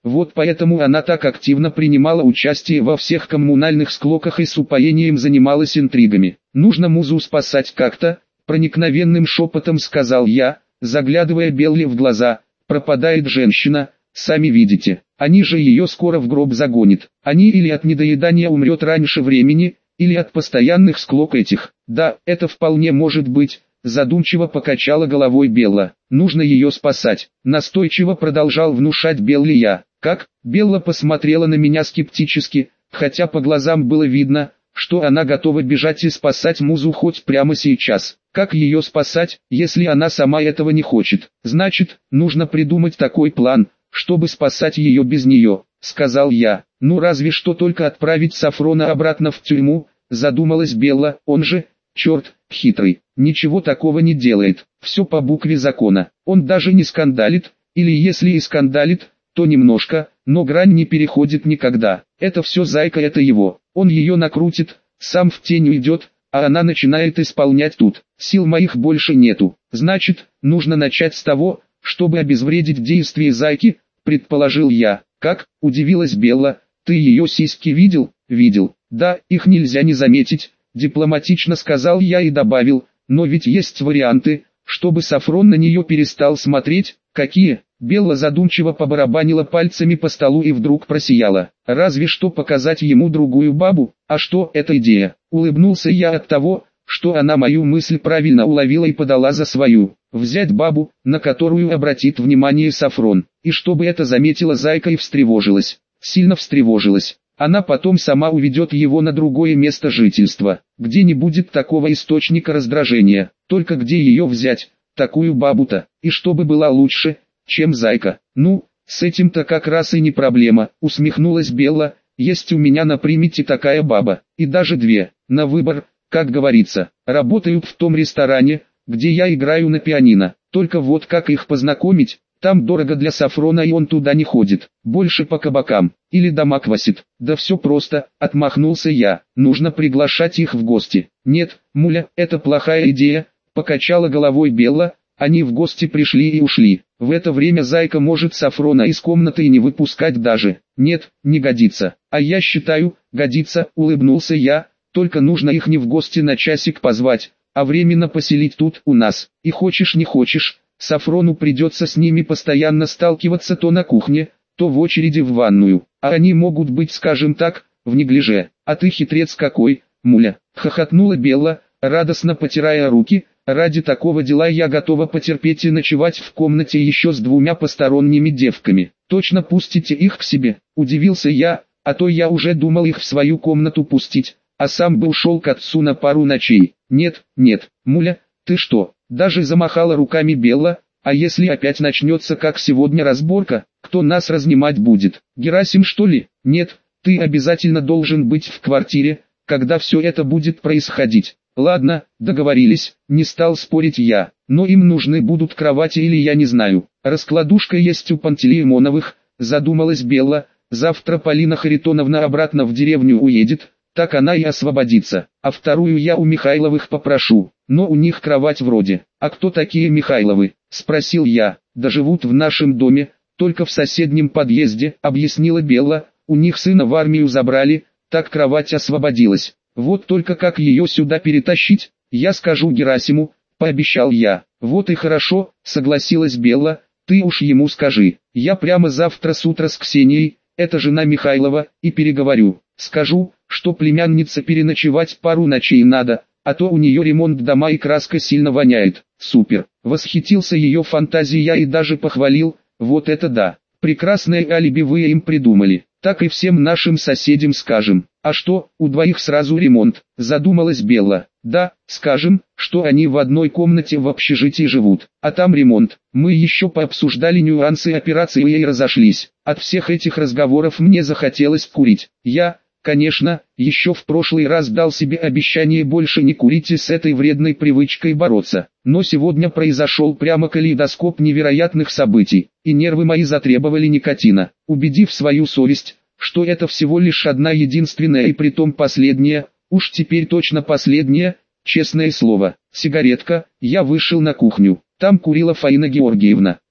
Вот поэтому она так активно принимала участие во всех коммунальных склоках и с упоением занималась интригами. «Нужно музу спасать как-то», — проникновенным шепотом сказал я, заглядывая Белле в глаза. «Пропадает женщина, сами видите, они же ее скоро в гроб загонят. Они или от недоедания умрет раньше времени, или от постоянных склок этих». «Да, это вполне может быть», — задумчиво покачала головой Белла. «Нужно ее спасать», — настойчиво продолжал внушать Белле я. «Как?» — Белла посмотрела на меня скептически, хотя по глазам было видно, что она готова бежать и спасать музу хоть прямо сейчас. «Как ее спасать, если она сама этого не хочет? Значит, нужно придумать такой план, чтобы спасать ее без нее», — сказал я. «Ну разве что только отправить Сафрона обратно в тюрьму», — задумалась Белла. «Он же, черт, хитрый, ничего такого не делает, все по букве закона. Он даже не скандалит, или если и скандалит, то немножко, но грань не переходит никогда. Это все Зайка, это его. Он ее накрутит, сам в тень уйдет, а она начинает исполнять тут. Сил моих больше нету. Значит, нужно начать с того, чтобы обезвредить действие Зайки», — предположил я. «Как?» — удивилась Белла. «Ты ее сиськи видел?» «Видел. Да, их нельзя не заметить», — дипломатично сказал я и добавил. «Но ведь есть варианты, чтобы Сафрон на нее перестал смотреть». «Какие?» Белла задумчиво побарабанила пальцами по столу и вдруг просияла. «Разве что показать ему другую бабу». «А что, это идея?» Улыбнулся я от того, что она мою мысль правильно уловила и подала за свою. «Взять бабу, на которую обратит внимание Сафрон, и чтобы это заметила Зайка и встревожилась. Сильно встревожилась. Она потом сама уведет его на другое место жительства, где не будет такого источника раздражения. Только где ее взять, такую бабу-то, и чтобы была лучше, чем Зайка?» «Ну, с этим-то как раз и не проблема», — усмехнулась Белла. «Есть у меня на примете такая баба, и даже две, на выбор, как говорится. Работают в том ресторане, где я играю на пианино. Только вот как их познакомить? Там дорого для Сафрона, и он туда не ходит. Больше по кабакам, или дома квасит». «Да все просто», — отмахнулся я. «Нужно приглашать их в гости». «Нет, муля, это плохая идея», — покачала головой Белла. «Они в гости пришли и ушли. В это время Зайка может Сафрона из комнаты и не выпускать даже». «Нет, не годится». «А я считаю, годится», — улыбнулся я. «Только нужно их не в гости на часик позвать, а временно поселить тут у нас. И хочешь не хочешь, Сафрону придется с ними постоянно сталкиваться то на кухне, то в очереди в ванную. А они могут быть, скажем так, в неглиже». «А ты хитрец какой, муля», — хохотнула Белла, радостно потирая руки. «Ради такого дела я готова потерпеть и ночевать в комнате еще с двумя посторонними девками». «Точно пустите их к себе?» — удивился я, а то я уже думал их в свою комнату пустить, а сам бы ушел к отцу на пару ночей. «Нет, нет, муля, ты что?» — даже замахала руками Белла. «А если опять начнется как сегодня разборка, кто нас разнимать будет? Герасим, что ли?» «Нет, ты обязательно должен быть в квартире, когда все это будет происходить». «Ладно, договорились», — не стал спорить я, «но им нужны будут кровати или я не знаю. Раскладушка есть у Пантелеймоновых», — задумалась Белла. «Завтра Полина Харитоновна обратно в деревню уедет, так она и освободится, а вторую я у Михайловых попрошу, но у них кровать вроде». «А кто такие Михайловы?» — спросил я. «Да живут в нашем доме, только в соседнем подъезде», — объяснила Белла. «У них сына в армию забрали, так кровать освободилась. Вот только как ее сюда перетащить, я скажу Герасиму», — пообещал я. «Вот и хорошо», — согласилась Белла, «ты уж ему скажи. Я прямо завтра с утра с Ксенией, это жена Михайлова, и переговорю. Скажу, что племяннице переночевать пару ночей надо, а то у нее ремонт дома и краска сильно воняет». «Супер», — восхитился ее фантазией я и даже похвалил. «Вот это да, прекрасное алиби вы им придумали. Так и всем нашим соседям скажем». «А что, у двоих сразу ремонт?» — задумалась Белла. «Да, скажем, что они в одной комнате в общежитии живут, а там ремонт». Мы еще пообсуждали нюансы операции и разошлись. От всех этих разговоров мне захотелось курить. Я, конечно, еще в прошлый раз дал себе обещание больше не курить и с этой вредной привычкой бороться. Но сегодня произошел прямо калейдоскоп невероятных событий, и нервы мои затребовали никотина. Убедив свою совесть, что это всего лишь одна единственная и притом последняя, уж теперь точно последняя, честное слово, сигаретка, я вышел на кухню. Там курила Фаина Георгиевна.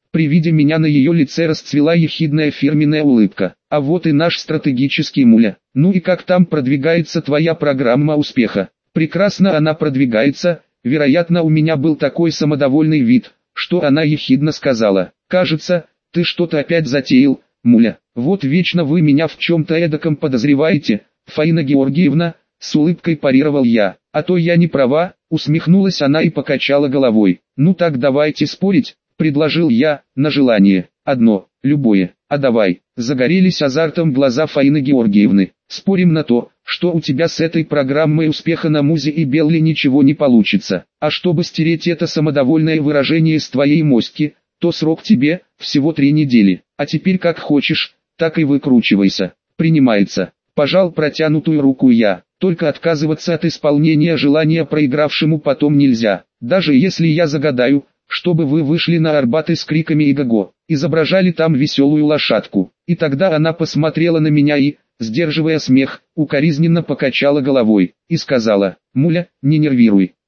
При виде меня на ее лице расцвела ехидная фирменная улыбка. А вот и наш стратегический Муля. Ну и как там продвигается твоя программа успеха? Прекрасно она продвигается. Вероятно, у меня был такой самодовольный вид, что она ехидно сказала: «Кажется, ты что-то опять затеял, Муля. Вот вечно вы меня в чем-то эдаком подозреваете, Фаина Георгиевна», — с улыбкой парировал я. «А то я не права», — усмехнулась она и покачала головой. «Ну так давайте спорить», — предложил я, на желание. «Одно, любое, а давай». Загорелись азартом глаза Фаины Георгиевны. «Спорим на то, что у тебя с этой программой успеха на Музе и Белле ничего не получится. А чтобы стереть это самодовольное выражение с твоей моськи, то срок тебе всего три недели. А теперь как хочешь, так и выкручивайся». «Принимается». Пожал протянутую руку я. Только отказываться от исполнения желания проигравшему потом нельзя. Даже если я загадаю, чтобы вы вышли на Арбаты с криками и го-го, изображали там веселую лошадку. И тогда она посмотрела на меня и, сдерживая смех, укоризненно покачала головой и сказала: «Муля, не нервируй.